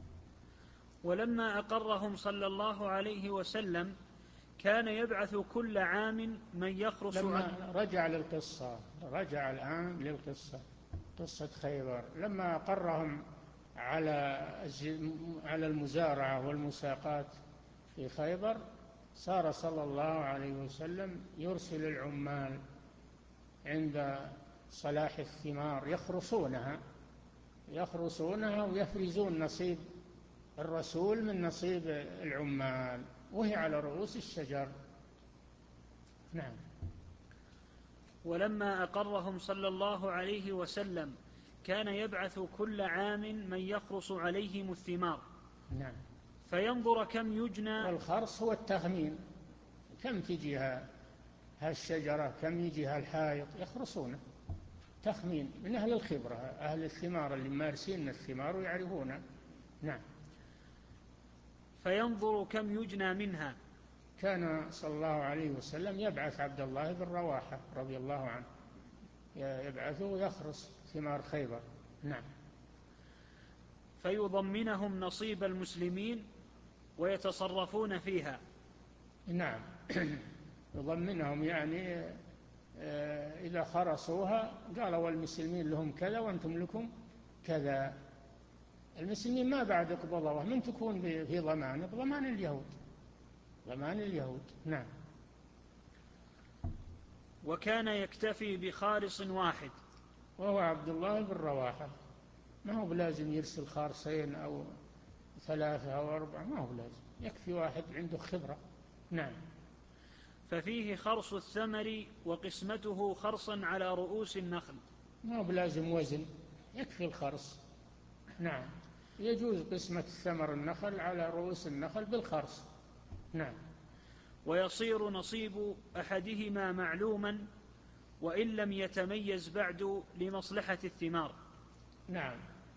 ولما أقرهم صلى الله عليه وسلم كان يبعث كل عام من يخرص. لما رجع للقصة، رجع الآن للقصة، قصة خيبر، لما أقرهم على على المزارعة والمساقات في خيبر، صار صلى الله عليه وسلم يرسل العمال عند صلاح الثمار يخرصونها يخرصونها ويفرزون نصيب الرسول من نصيب العمال وهي على رؤوس الشجر. نعم. ولما أقرهم صلى الله عليه وسلم كان يبعث كل عام من يخرص عليهم الثمار. نعم. فينظر كم يجنى. والخرص هو التخمين، كم تجيها هالشجرة، كم يجيها الحائط، يخرصونه تخمين من أهل الخبرة، أهل الثمار اللي مارسين الثمار ويعرفونها. نعم. فينظر كم يجنى منها. كان صلى الله عليه وسلم يبعث عبد الله بن رواحة رضي الله عنه يبعثه يخرص ثمار خيبر. نعم. فيضمنهم نصيب المسلمين ويتصرفون فيها. نعم. يضمنهم يعني إذا خرصوها قالوا والمسلمين لهم كذا وأنتم لكم كذا. المسلمين ما بعد قبضوه، من تكون في ضمان؟ بضمان اليهود، ضمان اليهود. نعم. وكان يكتفي بخارص واحد وهو عبد الله بن رواحة، ما هو بلازم يرسل خارصين أو ثلاثة أو أربعة، ما هو بلازم، يكفي واحد عنده خبرة. نعم. ففيه خرص الثمر وقسمته خرصا على رؤوس النخل. ما هو بلازم وزن، يكفي الخرص. نعم. يجوز قسمة الثمر النخل على رؤوس النخل بالخرص. نعم. ويصير نصيب أحدهما معلوما وإن لم يتميز بعد لمصلحة الثمار. نعم.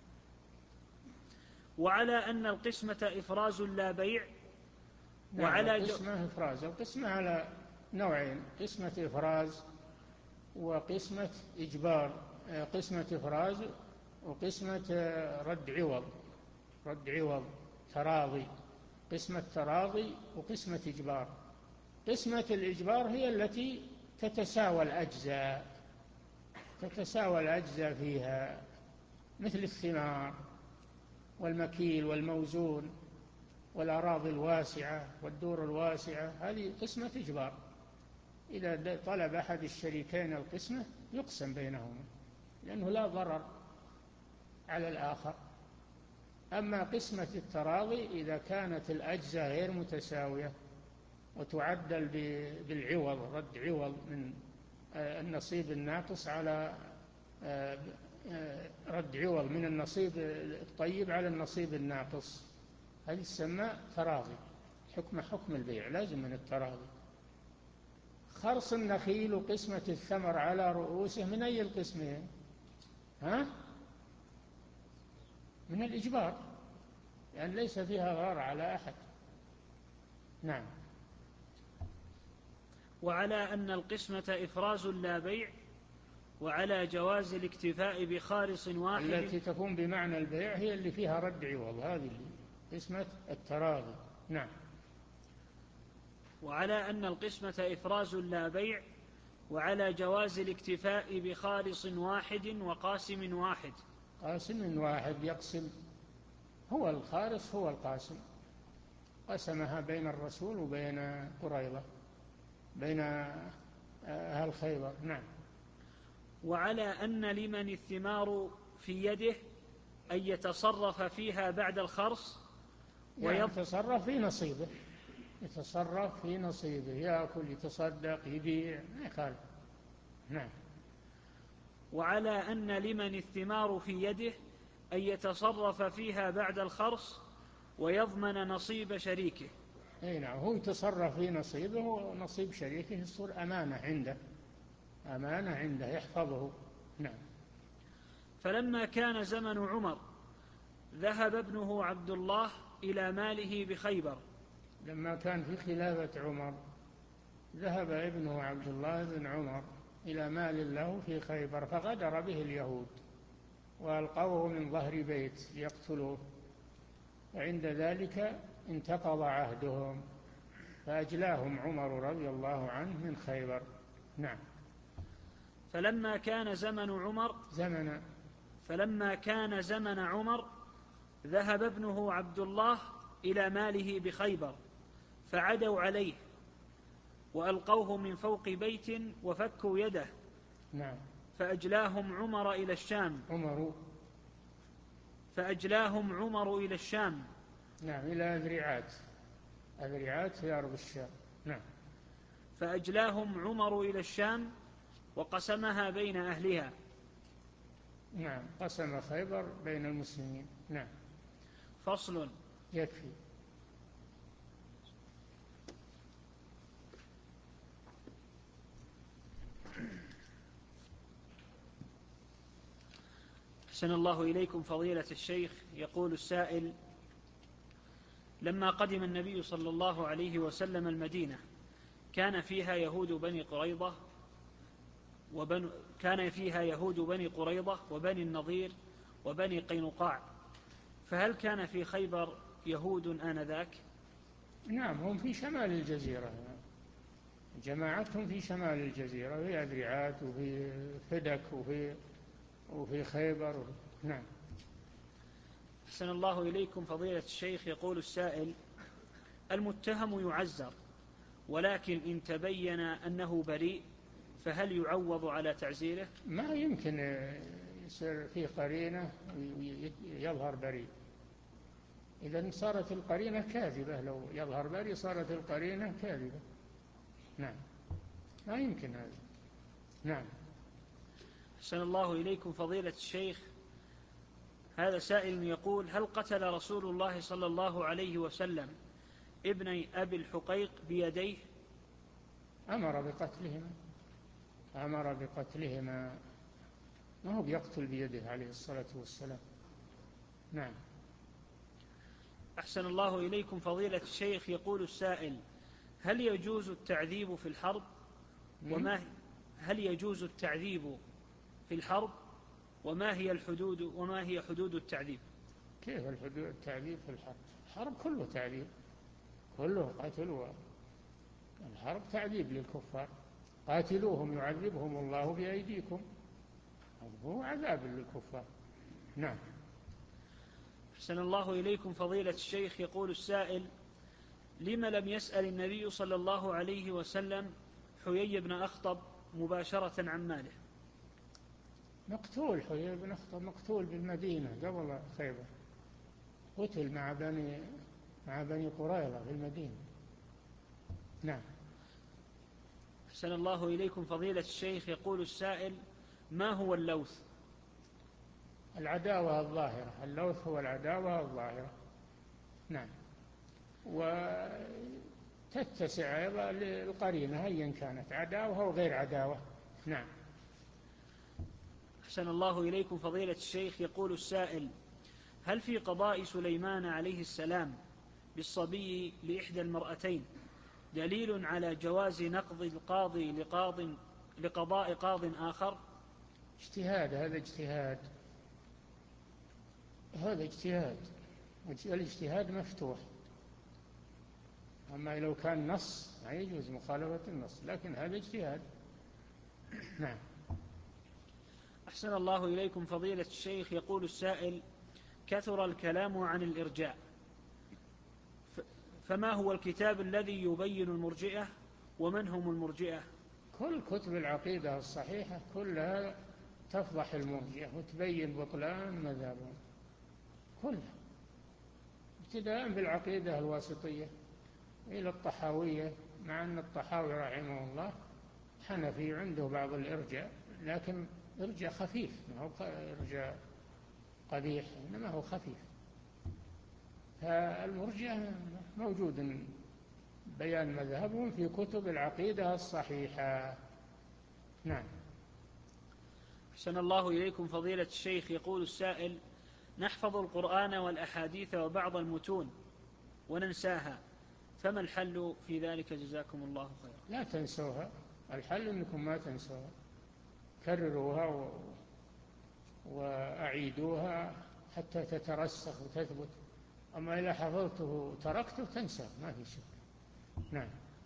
وعلى أن القسمة إفراز لا بيع. نعم. وعلى القسمة إفراز، القسمة على نوعين، قسمة إفراز وقسمة إجبار، قسمة إفراز وقسمة رد عوض، رد عوض تراضي، قسمة تراضي وقسمة إجبار. قسمة الإجبار هي التي تتساوى الأجزاء، تتساوى الأجزاء فيها، مثل الثمار والمكيل والموزون والأراضي الواسعة والدور الواسعة، هذه قسمة إجبار. إذا طلب أحد الشريكين القسمة يقسم بينهما لأنه لا ضرر على الآخر. أما قسمة التراضي إذا كانت الأجزاء غير متساوية وتعدل بالعوض، رد عوض من النصيب الناقص على رد عوض من النصيب الطيب على النصيب الناقص، هذه تسمى تراضي، حكم حكم البيع، لازم من التراضي. خرص النخيل وقسمة الثمر على رؤوسه من أي القسمين؟ ها؟ من الإجبار، لأن يعني ليس فيها غار على أحد. نعم. وعلى أن القسمة إفراز لا بيع وعلى جواز الاكتفاء بخارص واحد. التي تكون بمعنى البيع هي اللي فيها رد عوض، هذه اللي قسمة التراضي. نعم. وعلى أن القسمة إفراز لا بيع وعلى جواز الاكتفاء بخالص واحد وقاسم واحد. قاسم واحد يقسم، هو الخالص هو القاسم، قسمها بين الرسول وبين قريظة، بين أهل خيبر. نعم. وعلى أن لمن الثمار في يده أن يتصرف فيها بعد الخرص ويتصرف في نصيبه، يتصرف في نصيبه، يأكل، يتصدق، يبيع، ما يخالف. نعم. وعلى أن لمن الثمار في يده أن يتصرف فيها بعد الخرص ويضمن نصيب شريكه. أي نعم، هو يتصرف في نصيبه ونصيب شريكه يصير أمانة عنده، أمانة عنده يحفظه. نعم. فلما كان زمن عمر ذهب ابنه عبد الله إلى ماله بخيبر. لما كان في خلافة عمر ذهب ابنه عبد الله بن عمر إلى مال له في خيبر، فغدر به اليهود وألقوه من ظهر بيت ليقتلوه، وعند ذلك انتقض عهدهم فأجلاهم عمر رضي الله عنه من خيبر. نعم. فلما كان زمن عمر زمن فلما كان زمن عمر ذهب ابنه عبد الله إلى ماله بخيبر فعدوا عليه وألقوه من فوق بيت وفكوا يده. نعم. فأجلاهم عمر إلى الشام عمر فأجلاهم عمر إلى الشام نعم، إلى أذرعات. أذرعات في أرض الشام. نعم. فأجلاهم عمر إلى الشام وقسمها بين أهلها. نعم، قسم خيبر بين المسلمين. نعم. فصل. يكفي. أحسن الله إليكم فضيلة الشيخ. يقول السائل: لما قدم النبي صلى الله عليه وسلم المدينة كان فيها يهود بني قريظة وبن كان فيها يهود بني قريظة وبني النضير وبني قينقاع، فهل كان في خيبر يهود آنذاك؟ نعم، هم في شمال الجزيرة، جماعتهم في شمال الجزيرة، في أذرعات وفي فدك وفي وفي خيبر. نعم. أحسن الله إليكم فضيلة الشيخ. يقول السائل: المتهم يعزر، ولكن إن تبين أنه بريء فهل يعوض على تعزيره؟ ما يمكن يصير في قرينة يظهر بريء. إذا صارت القرينة كاذبة، لو يظهر بريء صارت القرينة كاذبة. نعم، ما يمكن هذا. نعم. أحسن الله إليكم فضيلة الشيخ. هذا سائل يقول: هل قتل رسول الله صلى الله عليه وسلم ابني أبي الحقيق بيديه؟ أمر بقتلهما أمر بقتلهما ما هو بيقتل بيده عليه الصلاة والسلام. نعم. أحسن الله إليكم فضيلة الشيخ. يقول السائل: هل يجوز التعذيب في الحرب؟ وما هل يجوز التعذيب في الحرب وما هي الحدود وما هي حدود التعذيب؟ كيف الحدود التعذيب في الحرب؟ الحرب كله تعذيب، كله قتل. الحرب تعذيب للكفار. قاتلوهم يعذبهم الله بأيديكم، هو عذاب للكفار. نعم. أحسن الله إليكم فضيلة الشيخ. يقول السائل: لما لم يسأل النبي صلى الله عليه وسلم حيي بن أخطب مباشرة عن ماله؟ مقتول حيي بن أخطب، مقتول بالمدينة قبل خيبر، قتل مع بني مع بني قريظة في المدينة. نعم. أحسن الله إليكم فضيلة الشيخ. يقول السائل: ما هو اللوث؟ العداوة الظاهرة. اللوث هو العداوة الظاهرة. نعم. وتتسع أيضا للقرينة أيا كانت، عداوة أو غير عداوة. نعم. أحسن الله إليكم فضيلة الشيخ. يقول السائل: هل في قضاء سليمان عليه السلام بالصبي لإحدى المرأتين دليل على جواز نقض القاضي لقاض لقضاء قاض آخر؟ اجتهاد، هذا اجتهاد هذا اجتهاد الاجتهاد مفتوح. أما لو كان نص ما يجوز مخالفة النص، لكن هذا اجتهاد. نعم. أحسن الله إليكم فضيلة الشيخ. يقول السائل: كثر الكلام عن الإرجاء، فما هو الكتاب الذي يبين المرجئة ومن هم المرجئة؟ كل كتب العقيدة الصحيحة كلها تفضح المرجئة وتبين بطلان مذهبهم كلها، ابتداء بالعقيدة الواسطية إلى الطحاوية، مع أن الطحاوي رحمه الله حنفي عنده بعض الإرجاء، لكن إرجاء خفيف، ما هو إرجاء قبيح، إنما هو خفيف. فالمرجئة موجود بيان مذهبهم في كتب العقيدة الصحيحة. نعم. أحسن الله إليكم فضيلة الشيخ. يقول السائل: نحفظ القرآن والأحاديث وبعض المتون وننساها، فما الحل في ذلك جزاكم الله خيرا؟ لا تنسوها، الحل أنكم ما تنسوها، كرروها و... وأعيدوها حتى تترسخ وتثبت. أما إذا حفظته وتركته تنسى، ما في شك. نعم.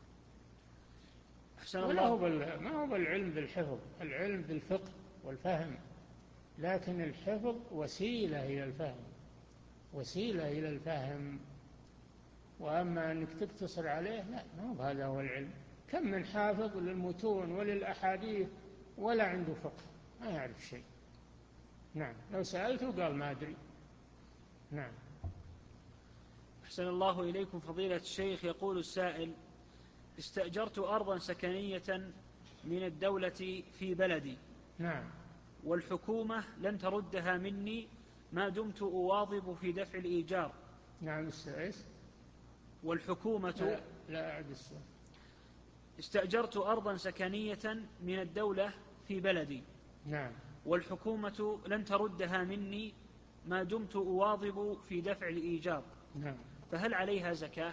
ولا هو بال... ما هو بالعلم بالحفظ، العلم بالفقه والفهم، لكن الحفظ وسيلة إلى الفهم، وسيلة إلى الفهم، وأما أنك تقتصر عليه لا، ما هذا هو العلم. كم من حافظ للمتون وللأحاديث ولا عنده فقه، ما يعرف شيء. نعم، لو سألته قال ما أدري. نعم. أحسن الله إليكم فضيلة الشيخ. يقول السائل: استأجرت أرضا سكنية من الدولة في بلدي. نعم. والحكومة لن تردها مني ما دمت أواظب في دفع الإيجار. نعم. إيش؟ والحكومة لا, لا أعد السؤال. استأجرت أرضا سكنية من الدولة في بلدي. نعم. والحكومة لن تردها مني ما دمت أواظب في دفع الإيجار. نعم. فهل عليها زكاة؟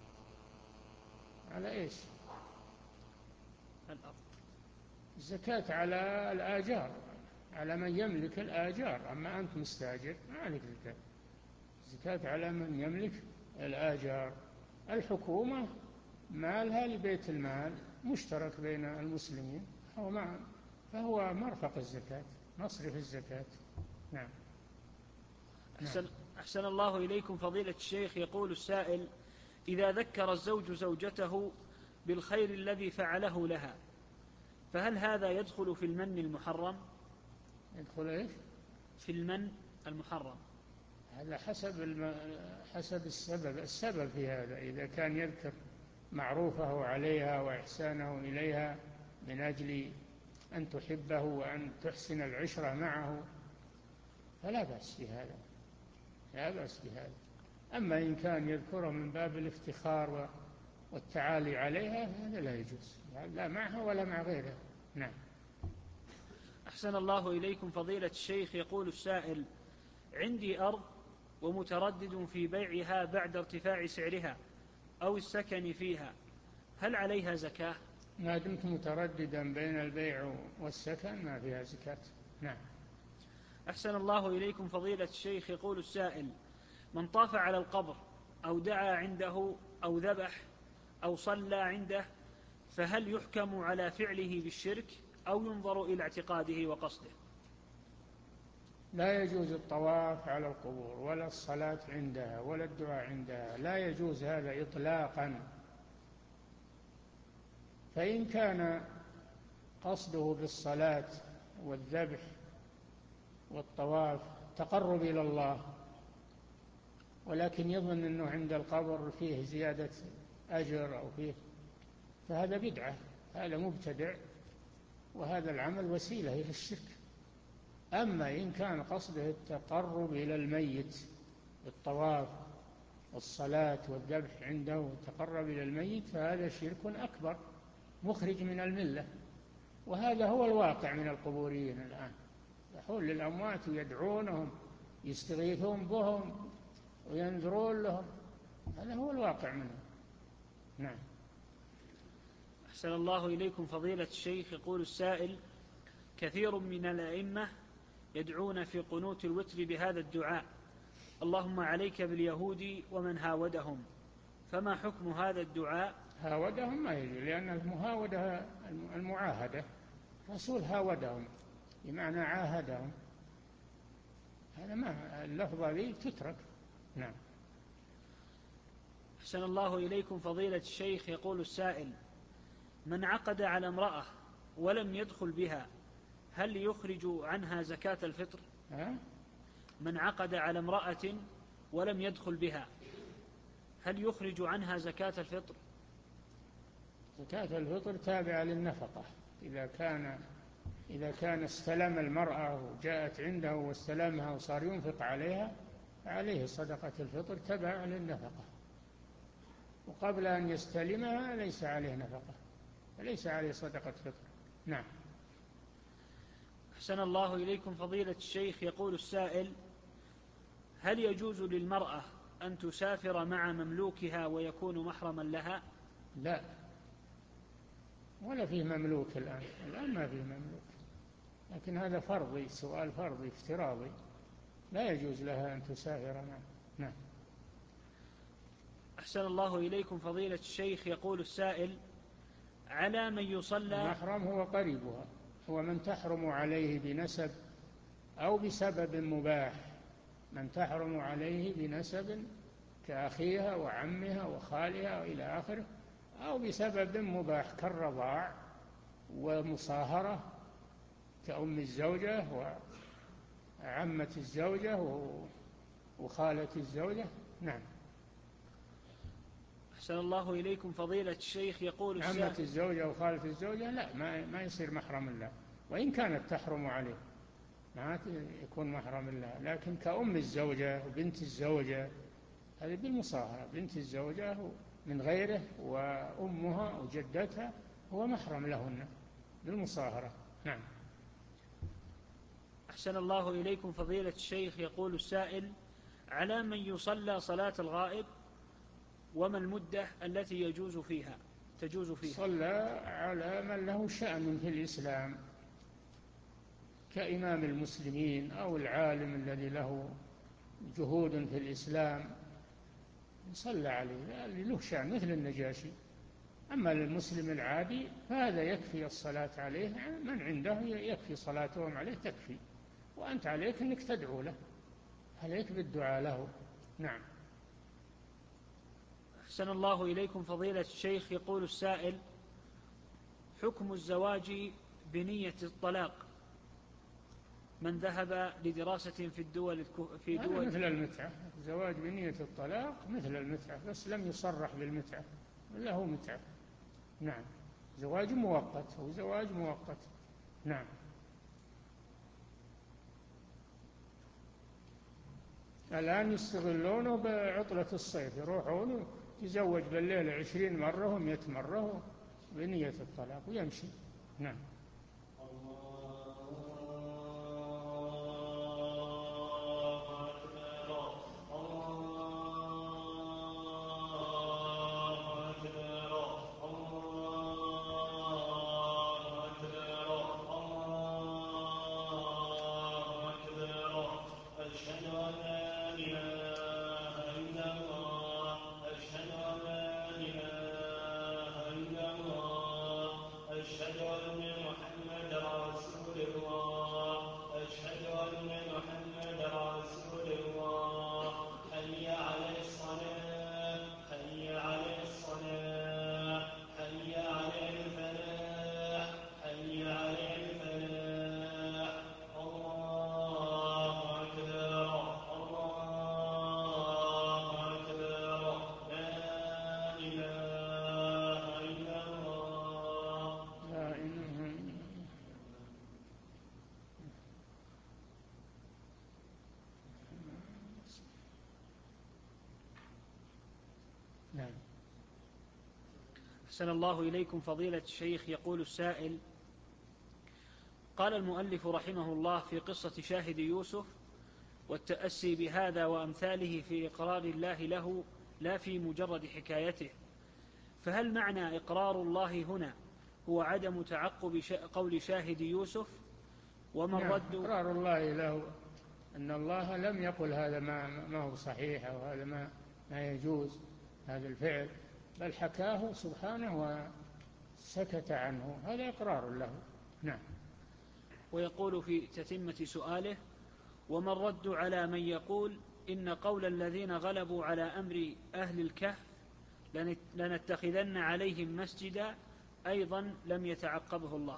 على إيش؟ الأرض. الزكاة على الآجار، على من يملك الآجار. أما أنت مستأجر ما عليك زكاة. الزكاة على من يملك الآجار. الحكومة مالها لبيت المال مشترك بين المسلمين، فهو مرفق الزكاة، مصرف الزكاة. نعم. أحسن, أحسن الله إليكم فضيلة الشيخ. يقول السائل: إذا ذكر الزوج زوجته بالخير الذي فعله لها، فهل هذا يدخل في المن المحرم؟ يدخل إيش؟ في المن المحرم. هذا حسب الم... حسب السبب. السبب في هذا إذا كان يذكر معروفه عليها وإحسانه إليها من أجل أن تحبه وأن تحسن العشرة معه فلا بأس بهذا، لا بأس بهذا. أما إن كان يذكره من باب الافتخار والتعالي عليها هذا لا يجوز، لا معها ولا مع غيرها. نعم. أحسن الله إليكم فضيلة الشيخ. يقول السائل: عندي أرض ومتردد في بيعها بعد ارتفاع سعرها أو السكن فيها، هل عليها زكاة؟ ما دمت مترددا بين البيع والسكن ما فيها زكاة. نعم. أحسن الله إليكم فضيلة الشيخ. يقول السائل: من طاف على القبر أو دعا عنده أو ذبح أو صلى عنده، فهل يحكم على فعله بالشرك أو ينظر إلى اعتقاده وقصده؟ لا يجوز الطواف على القبور ولا الصلاة عندها ولا الدعاء عندها، لا يجوز هذا إطلاقا. فإن كان قصده بالصلاة والذبح والطواف تقرب إلى الله، ولكن يظن أنه عند القبر فيه زيادة أجر أو فيه، فهذا بدعة، هذا مبتدع، وهذا العمل وسيلة إلى الشرك. أما إن كان قصده التقرب إلى الميت بالطواف والصلاة والذبح عنده وتقرب إلى الميت فهذا شرك أكبر مخرج من الملة. وهذا هو الواقع من القبوريين الآن، يحول للأموات ويدعونهم، يستغيثون بهم وينذرون لهم، هذا هو الواقع منهم. نعم. أحسن الله إليكم فضيلة الشيخ. يقول السائل: كثير من الأئمة يدعون في قنوت الوتر بهذا الدعاء: اللهم عليك باليهود ومن هاودهم، فما حكم هذا الدعاء؟ هاودهم ما يجوز، لأن المهاودة المعاهدة، رسول هاودهم بمعنى عاهدهم، هذا ما اللفظة ذي تترك. نعم. أحسن الله إليكم فضيلة الشيخ. يقول السائل: من عقد على امرأة ولم يدخل بها، هل يخرج عنها زكاة الفطر؟ ها؟ من عقد على امرأة ولم يدخل بها، هل يخرج عنها زكاة الفطر؟ زكاة الفطر تابعة للنفقة. إذا كان إذا كان استلم المرأة وجاءت عنده واستلمها وصار ينفق عليها فعليه صدقة الفطر تبع للنفقة، وقبل أن يستلمها ليس عليه نفقة، فليس عليه صدقة فطر. نعم. أحسن الله إليكم فضيلة الشيخ. يقول السائل: هل يجوز للمرأة أن تسافر مع مملوكها ويكون محرما لها؟ لا، ولا فيه مملوك الآن، الآن ما فيه مملوك، لكن هذا فرضي، سؤال فرضي افتراضي، لا يجوز لها أن تسافر معه. نعم. أحسن الله إليكم فضيلة الشيخ. يقول السائل: على من يصلى. المحرم هو قريبها، هو من تحرم عليه بنسب أو بسبب مباح، من تحرم عليه بنسب كأخيها وعمها وخالها وإلى آخره، أو بسبب مباح كالرضاع ومصاهرة كأم الزوجة وعمة الزوجة وخالة الزوجة. نعم. أحسن الله إليكم فضيلة الشيخ. يقول عمة الزوجة وخالة الزوجة لا، ما ما يصير محرم الله، وإن كانت تحرم عليه ما يكون محرم الله، لكن كأم الزوجة وبنت الزوجة هذه بالمصاهرة، بنت الزوجة من غيره وأمها وجدتها هو محرم لهن بالمصاهرة. نعم. أحسن الله إليكم فضيلة الشيخ. يقول السائل: على من يصلى صلاة الغائب، وما المدة التي يجوز فيها تجوز فيها؟ صلى على من له شأن في الإسلام كإمام المسلمين أو العالم الذي له جهود في الإسلام، صلى عليه اللي له شأن مثل النجاشي. أما المسلم العادي فهذا يكفي الصلاة عليه، من عنده يكفي صلاتهم عليه تكفي، وأنت عليك أنك تدعو له، عليك بالدعاء له. نعم. أحسن الله إليكم فضيلة الشيخ. يقول السائل: حكم الزواج بنية الطلاق من ذهب لدراسة في الدول في دول مثل المتعة، الزواج بنية الطلاق مثل المتعة، بس لم يصرح بالمتعة ولا هو متعة. نعم. زواج مؤقت، هو زواج مؤقت. نعم. الآن يستغلونه بعطلة الصيف، يروحون يتزوج بالليل عشرين مرة ومئة مرة بنية الطلاق ويمشي. نعم. أحسن الله إليكم فضيلة الشيخ. يقول السائل: قال المؤلف رحمه الله في قصة شاهد يوسف والتأسي بهذا وأمثاله في إقرار الله له لا في مجرد حكايته، فهل معنى إقرار الله هنا هو عدم تعقب قول شاهد يوسف؟ وما الرد؟ نعم. إقرار الله له أن الله لم يقل هذا ما, ما هو صحيح أو هذا ما, ما يجوز هذا الفعل، بل حكاه سبحانه وسكت عنه، هذا إقرار له. نعم. ويقول في تتمة سؤاله: وما الرد على من يقول إن قول الذين غلبوا على أمر أهل الكهف لنتخذن عليهم مسجدا أيضا لم يتعقبه الله؟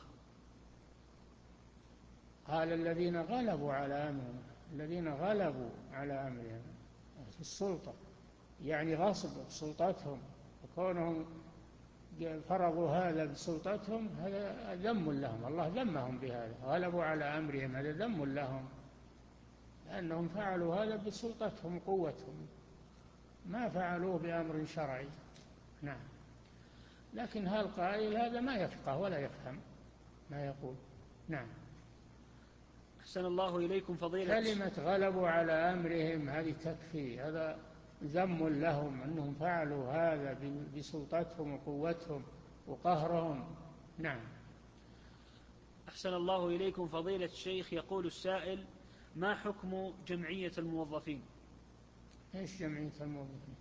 قال الذين غلبوا على أمرهم، الذين غلبوا على أمرهم في السلطة، يعني غصب سلطتهم، وكونهم فرضوا هذا بسلطتهم هذا ذم لهم، الله ذمهم بهذا، غلبوا على أمرهم هذا ذم لهم، لأنهم فعلوا هذا بسلطتهم قوتهم، ما فعلوه بأمر شرعي. نعم. لكن هالقائل هذا ما يفقه ولا يفهم ما يقول. نعم. أحسن الله إليكم فضيلة. كلمة غلبوا على أمرهم هذه تكفي، هذا ذم لهم أنهم فعلوا هذا بسلطتهم وقوتهم وقهرهم. نعم. أحسن الله إليكم فضيلة الشيخ. يقول السائل: ما حكم جمعية الموظفين؟ إيش جمعية الموظفين؟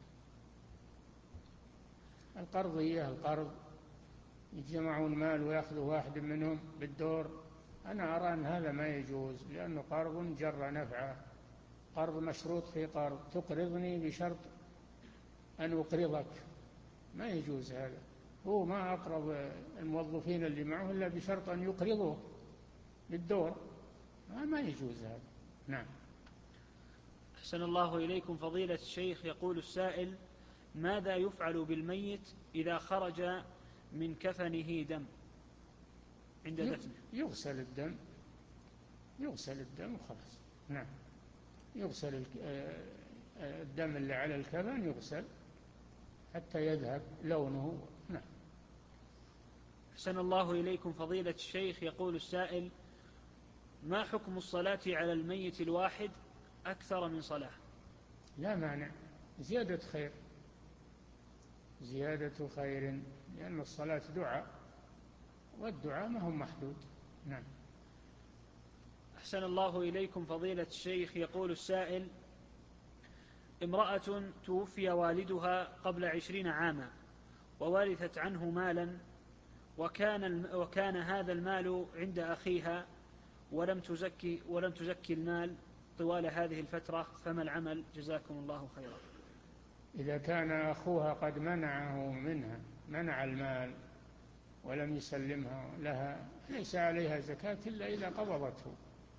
القرضية، القرض يجمعون مال ويأخذوا واحد منهم بالدور، أنا أرى أن هذا ما يجوز، لأنه قرض جر نفعه، قرض مشروط في قرض، تقرضني بشرط أن أقرضك، ما يجوز هذا. هو ما أقرض الموظفين اللي معه إلا بشرط أن يقرضوه بالدور، ما يجوز هذا. نعم. أحسن الله إليكم فضيلة الشيخ. يقول السائل: ماذا يفعل بالميت إذا خرج من كفنه دم عند دفنه؟ يغسل الدم، يغسل الدم وخلاص. نعم، يغسل الدم اللي على الكفن، يغسل حتى يذهب لونه. نعم. أحسن الله إليكم فضيلة الشيخ. يقول السائل: ما حكم الصلاة على الميت الواحد أكثر من صلاة؟ لا مانع، زيادة خير، زيادة خير، لأن الصلاة دعاء، والدعاء ما هو محدود. نعم. أحسن الله إليكم فضيلة الشيخ. يقول السائل: امرأة توفي والدها قبل عشرين عاما وورثت عنه مالا، وكان, وكان هذا المال عند أخيها، ولم تزكي, ولم تزكي المال طوال هذه الفترة، فما العمل؟ جزاكم الله خيرا. إذا كان أخوها قد منعه منها، منع المال ولم يسلمها لها، ليس عليها زكاة إلا إذا قبضته.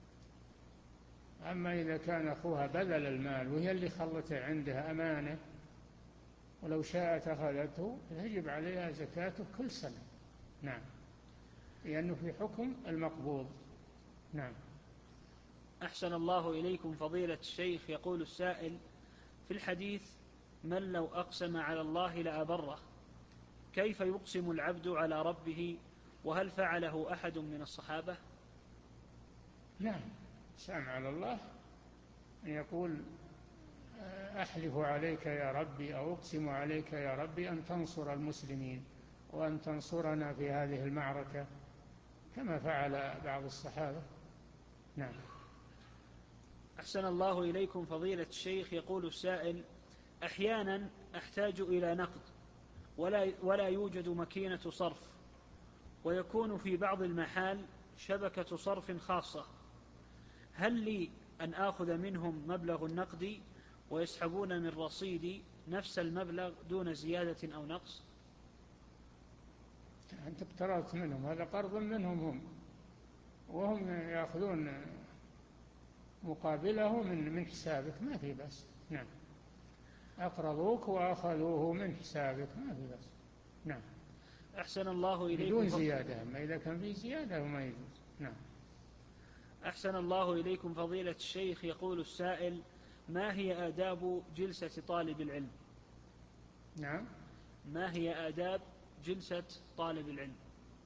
أما إذا كان أخوها بذل المال وهي اللي خلته عندها أمانة، ولو شاءت أخذته، يجب عليها زكاته كل سنة. نعم، لأنه في حكم المقبوض. نعم. أحسن الله إليكم فضيلة الشيخ. يقول السائل: في الحديث: من لو أقسم على الله لأبره، كيف يقسم العبد على ربه؟ وهل فعله أحد من الصحابة؟ نعم، سام على الله أن يقول: أحلف عليك يا ربي، أو أقسم عليك يا ربي أن تنصر المسلمين وأن تنصرنا في هذه المعركة، كما فعل بعض الصحابة. نعم. أحسن الله إليكم فضيلة الشيخ. يقول السائل: أحيانا أحتاج إلى نقد ولا, ولا يوجد ماكينة صرف، ويكون في بعض المحال شبكة صرف خاصة، هل لي أن آخذ منهم مبلغ النقد ويسحبون من رصيدي نفس المبلغ دون زيادة أو نقص؟ أنت اقترضت منهم، هذا قرض منهم هم، وهم يأخذون مقابله من من حسابك، ما في بس. نعم، أقرضوك وأخذوه من حسابك، ما في بس. نعم. أحسن الله إليكم بدون زيادة، أما إذا كان في زيادة ما يجوز. نعم. أحسن الله إليكم فضيلة الشيخ. يقول السائل: ما هي آداب جلسة طالب العلم؟ نعم. ما هي آداب جلسة طالب العلم؟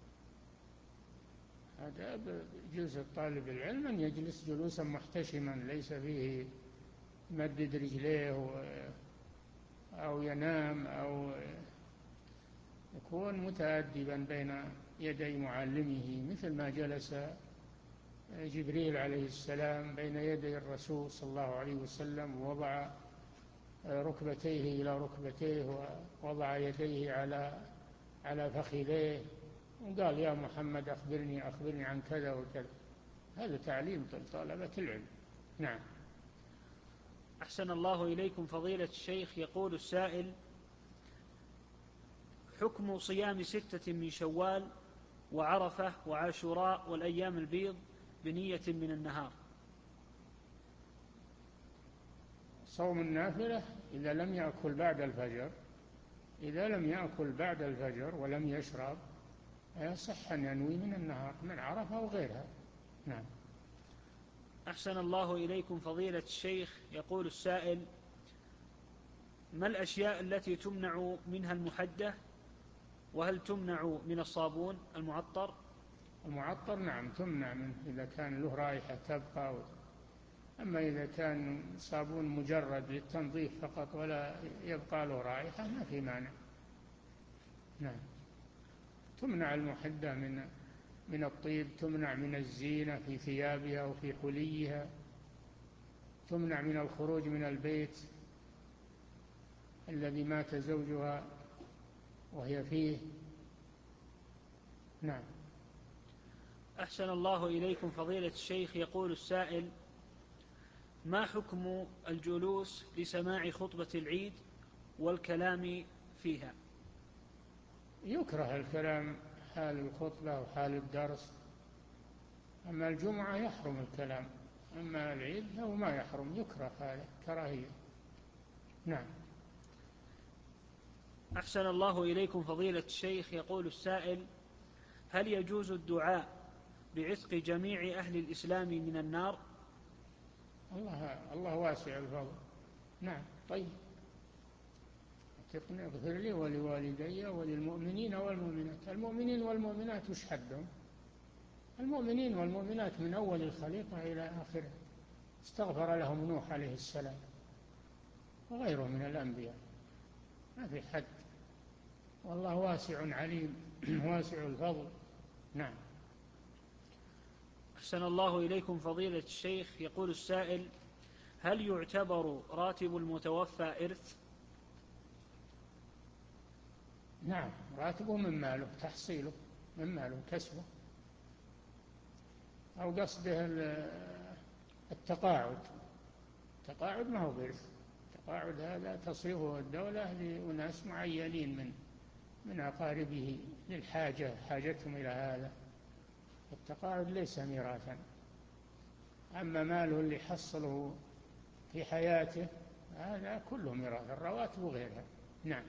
آداب جلسة طالب العلم أن يجلس جلوسا محتشما، ليس فيه يمدد رجليه أو ينام، أو يكون متأدبا بين يدي معلمه، مثل ما جلس جبريل عليه السلام بين يدي الرسول صلى الله عليه وسلم، ووضع ركبتيه إلى ركبتيه، ووضع يديه على على فخذيه، وقال: يا محمد أخبرني أخبرني عن كذا وكذا. هذا تعليم طلبة العلم. نعم. أحسن الله إليكم فضيلة الشيخ. يقول السائل: حكم صيام ستة من شوال وعرفة وعاشوراء والأيام البيض بنية من النهار؟ صوم النافلة إذا لم يأكل بعد الفجر، إذا لم يأكل بعد الفجر ولم يشرب، يصح أن ينوي من النهار، من عرفة وغيرها. نعم. أحسن الله إليكم فضيلة الشيخ. يقول السائل: ما الأشياء التي تمنع منها المحدة؟ وهل تمنع من الصابون المعطر؟ المعطر نعم تمنع منه إذا كان له رائحة تبقى، أما إذا كان صابون مجرد للتنظيف فقط ولا يبقى له رائحة ما في مانع. نعم. تمنع المحدة من من الطيب، تمنع من الزينة في ثيابها وفي حليها، تمنع من الخروج من البيت الذي مات زوجها وهي فيه. نعم. أحسن الله إليكم فضيلة الشيخ. يقول السائل: ما حكم الجلوس لسماع خطبة العيد والكلام فيها؟ يكره الكلام حال الخطبة وحال الدرس، أما الجمعة يحرم الكلام، أما العيد له ما يحرم، يكره هذا كراهية. نعم. أحسن الله إليكم فضيلة الشيخ. يقول السائل: هل يجوز الدعاء بعتق جميع أهل الإسلام من النار؟ الله الله واسع الفضل. نعم. طيب، اغفر لي ولوالدي وللمؤمنين والمؤمنات. المؤمنين والمؤمنات وش حدهم؟ المؤمنين والمؤمنات من أول الخليقة إلى آخره، استغفر لهم نوح عليه السلام وغيره من الأنبياء، ما في حد، والله واسع عليم واسع الفضل. نعم. أحسن الله إليكم فضيلة الشيخ. يقول السائل: هل يعتبر راتب المتوفى إرث؟ نعم، راتبه من ماله، تحصيله من ماله، كسبه، أو قصده التقاعد. التقاعد ما هو بإرث، التقاعد هذا تصرفه الدولة لأناس معينين من من أقاربه للحاجة، حاجتهم إلى هذا. التقاعد ليس ميراثا. أما ماله اللي حصله في حياته هذا كله ميراث، الرواتب وغيرها. نعم.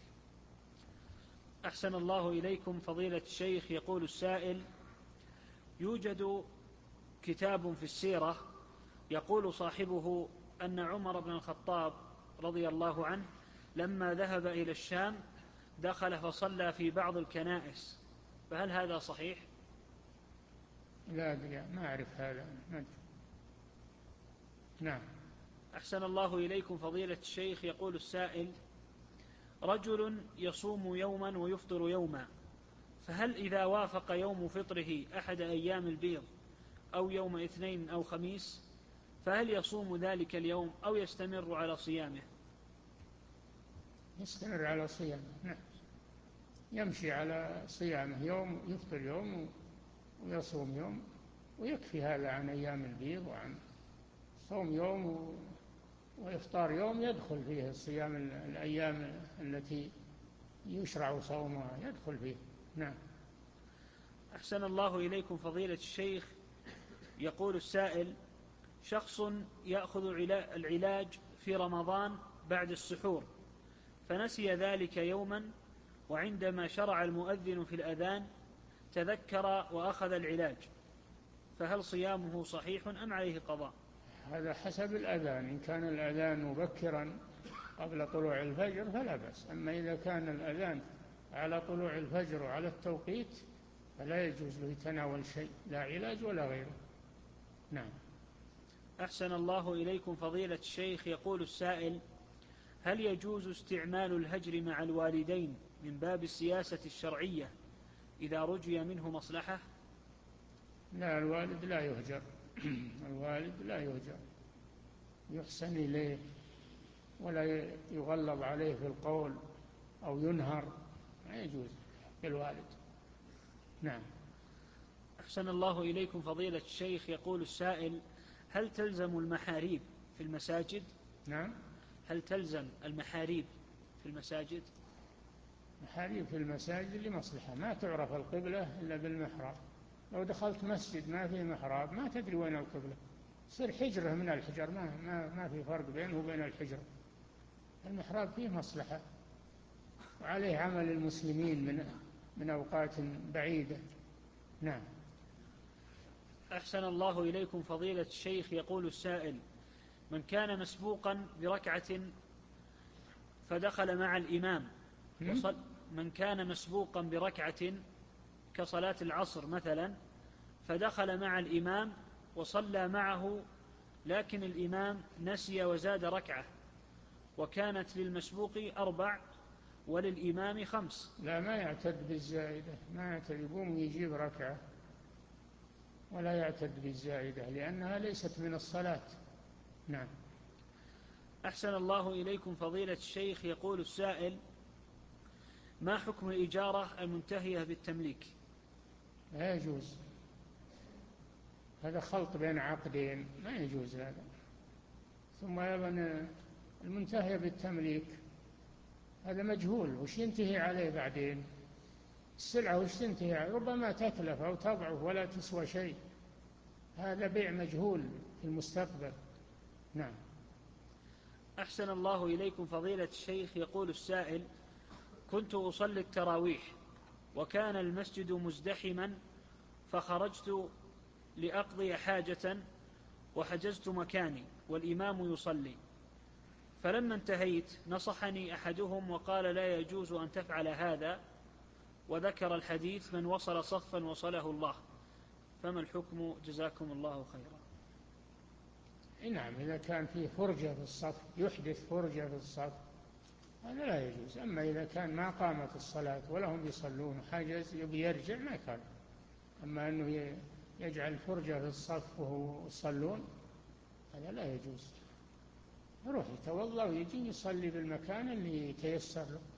أحسن الله إليكم فضيلة الشيخ. يقول السائل: يوجد كتاب في السيرة يقول صاحبه أن عمر بن الخطاب رضي الله عنه لما ذهب إلى الشام دخل فصلى في بعض الكنائس، فهل هذا صحيح؟ لا أدري، ما أعرف هذا. نعم. أحسن الله إليكم فضيلة الشيخ. يقول السائل: رجل يصوم يوما ويفطر يوما، فهل إذا وافق يوم فطره أحد أيام البيض أو يوم اثنين أو خميس فهل يصوم ذلك اليوم أو يستمر على صيامه؟ يستمر على صيامه. نعم، يمشي على صيامه، يوم يفطر يوم ويصوم يوم، ويكفي هذا عن أيام البيض، وعن صوم يوم وإفطار يوم يدخل فيه الصيام، الأيام التي يشرع صومها يدخل فيه. نعم. أحسن الله إليكم فضيلة الشيخ. يقول السائل: شخص يأخذ العلاج في رمضان بعد السحور فنسي ذلك يوما، وعندما شرع المؤذن في الأذان تذكر وأخذ العلاج، فهل صيامه صحيح أم عليه قضاء؟ هذا حسب الأذان، إن كان الأذان مبكرا قبل طلوع الفجر فلا بأس، أما إذا كان الأذان على طلوع الفجر وعلى التوقيت فلا يجوز له يتناول شيء، لا علاج ولا غيره. نعم. أحسن الله إليكم فضيلة الشيخ. يقول السائل: هل يجوز استعمال الهجر مع الوالدين من باب السياسة الشرعية إذا رجي منه مصلحة؟ لا، الوالد لا يهجر الوالد لا يهجر، يحسن إليه ولا يغلظ عليه في القول أو ينهر، ما يجوز للوالد. نعم. أحسن الله إليكم فضيلة الشيخ. يقول السائل: هل تلزم المحاريب في المساجد؟ نعم. هل تلزم المحاريب في المساجد؟ محاريب في المساجد لمصلحة، ما تعرف القبلة إلا بالمحراب. لو دخلت مسجد ما فيه محراب ما تدري وين القبلة، يصير حجرة من الحجر، ما, ما, ما في فرق بينه وبين الحجر. المحراب فيه مصلحة وعليه عمل المسلمين من, من أوقات بعيدة. نعم. أحسن الله إليكم فضيلة الشيخ. يقول السائل: من كان مسبوقا بركعة فدخل مع الإمام وصل من كان مسبوقا بركعة كصلاة العصر مثلا، فدخل مع الإمام وصلى معه، لكن الإمام نسي وزاد ركعة، وكانت للمسبوق أربع وللإمام خمس. لا، ما يعتد بالزائدة، ما يعتد، يقوم يجيب ركعة ولا يعتد بالزائدة لأنها ليست من الصلاة. نعم. أحسن الله إليكم فضيلة الشيخ. يقول السائل: ما حكم الإجارة المنتهية بالتمليك؟ لا يجوز، هذا خلط بين عقدين، ما يجوز هذا. ثم أيضا المنتهية بالتمليك هذا مجهول، وش ينتهي عليه بعدين؟ السلعة وش تنتهي عليه؟ ربما تتلف أو تضعف ولا تسوى شيء، هذا بيع مجهول في المستقبل. نعم. أحسن الله إليكم فضيلة الشيخ. يقول السائل: كنت أصلي التراويح وكان المسجد مزدحما، فخرجت لأقضي حاجة وحجزت مكاني والإمام يصلي، فلما انتهيت نصحني أحدهم وقال: لا يجوز أن تفعل هذا، وذكر الحديث: من وصل صفا وصله الله. فما الحكم جزاكم الله خيرا؟ نعم، إذا كان فيه فرجة في الصف، يحدث فرجة في الصف، هذا لا يجوز. أما إذا كان ما قامت الصلاة ولهم يصلون حاجز يبي يرجع ما كان. أما أنه يجعل فرجة في الصف وهو يصلون هذا لا يجوز. يروح يتوضأ ويجي يصلي بالمكان اللي يتيسر له.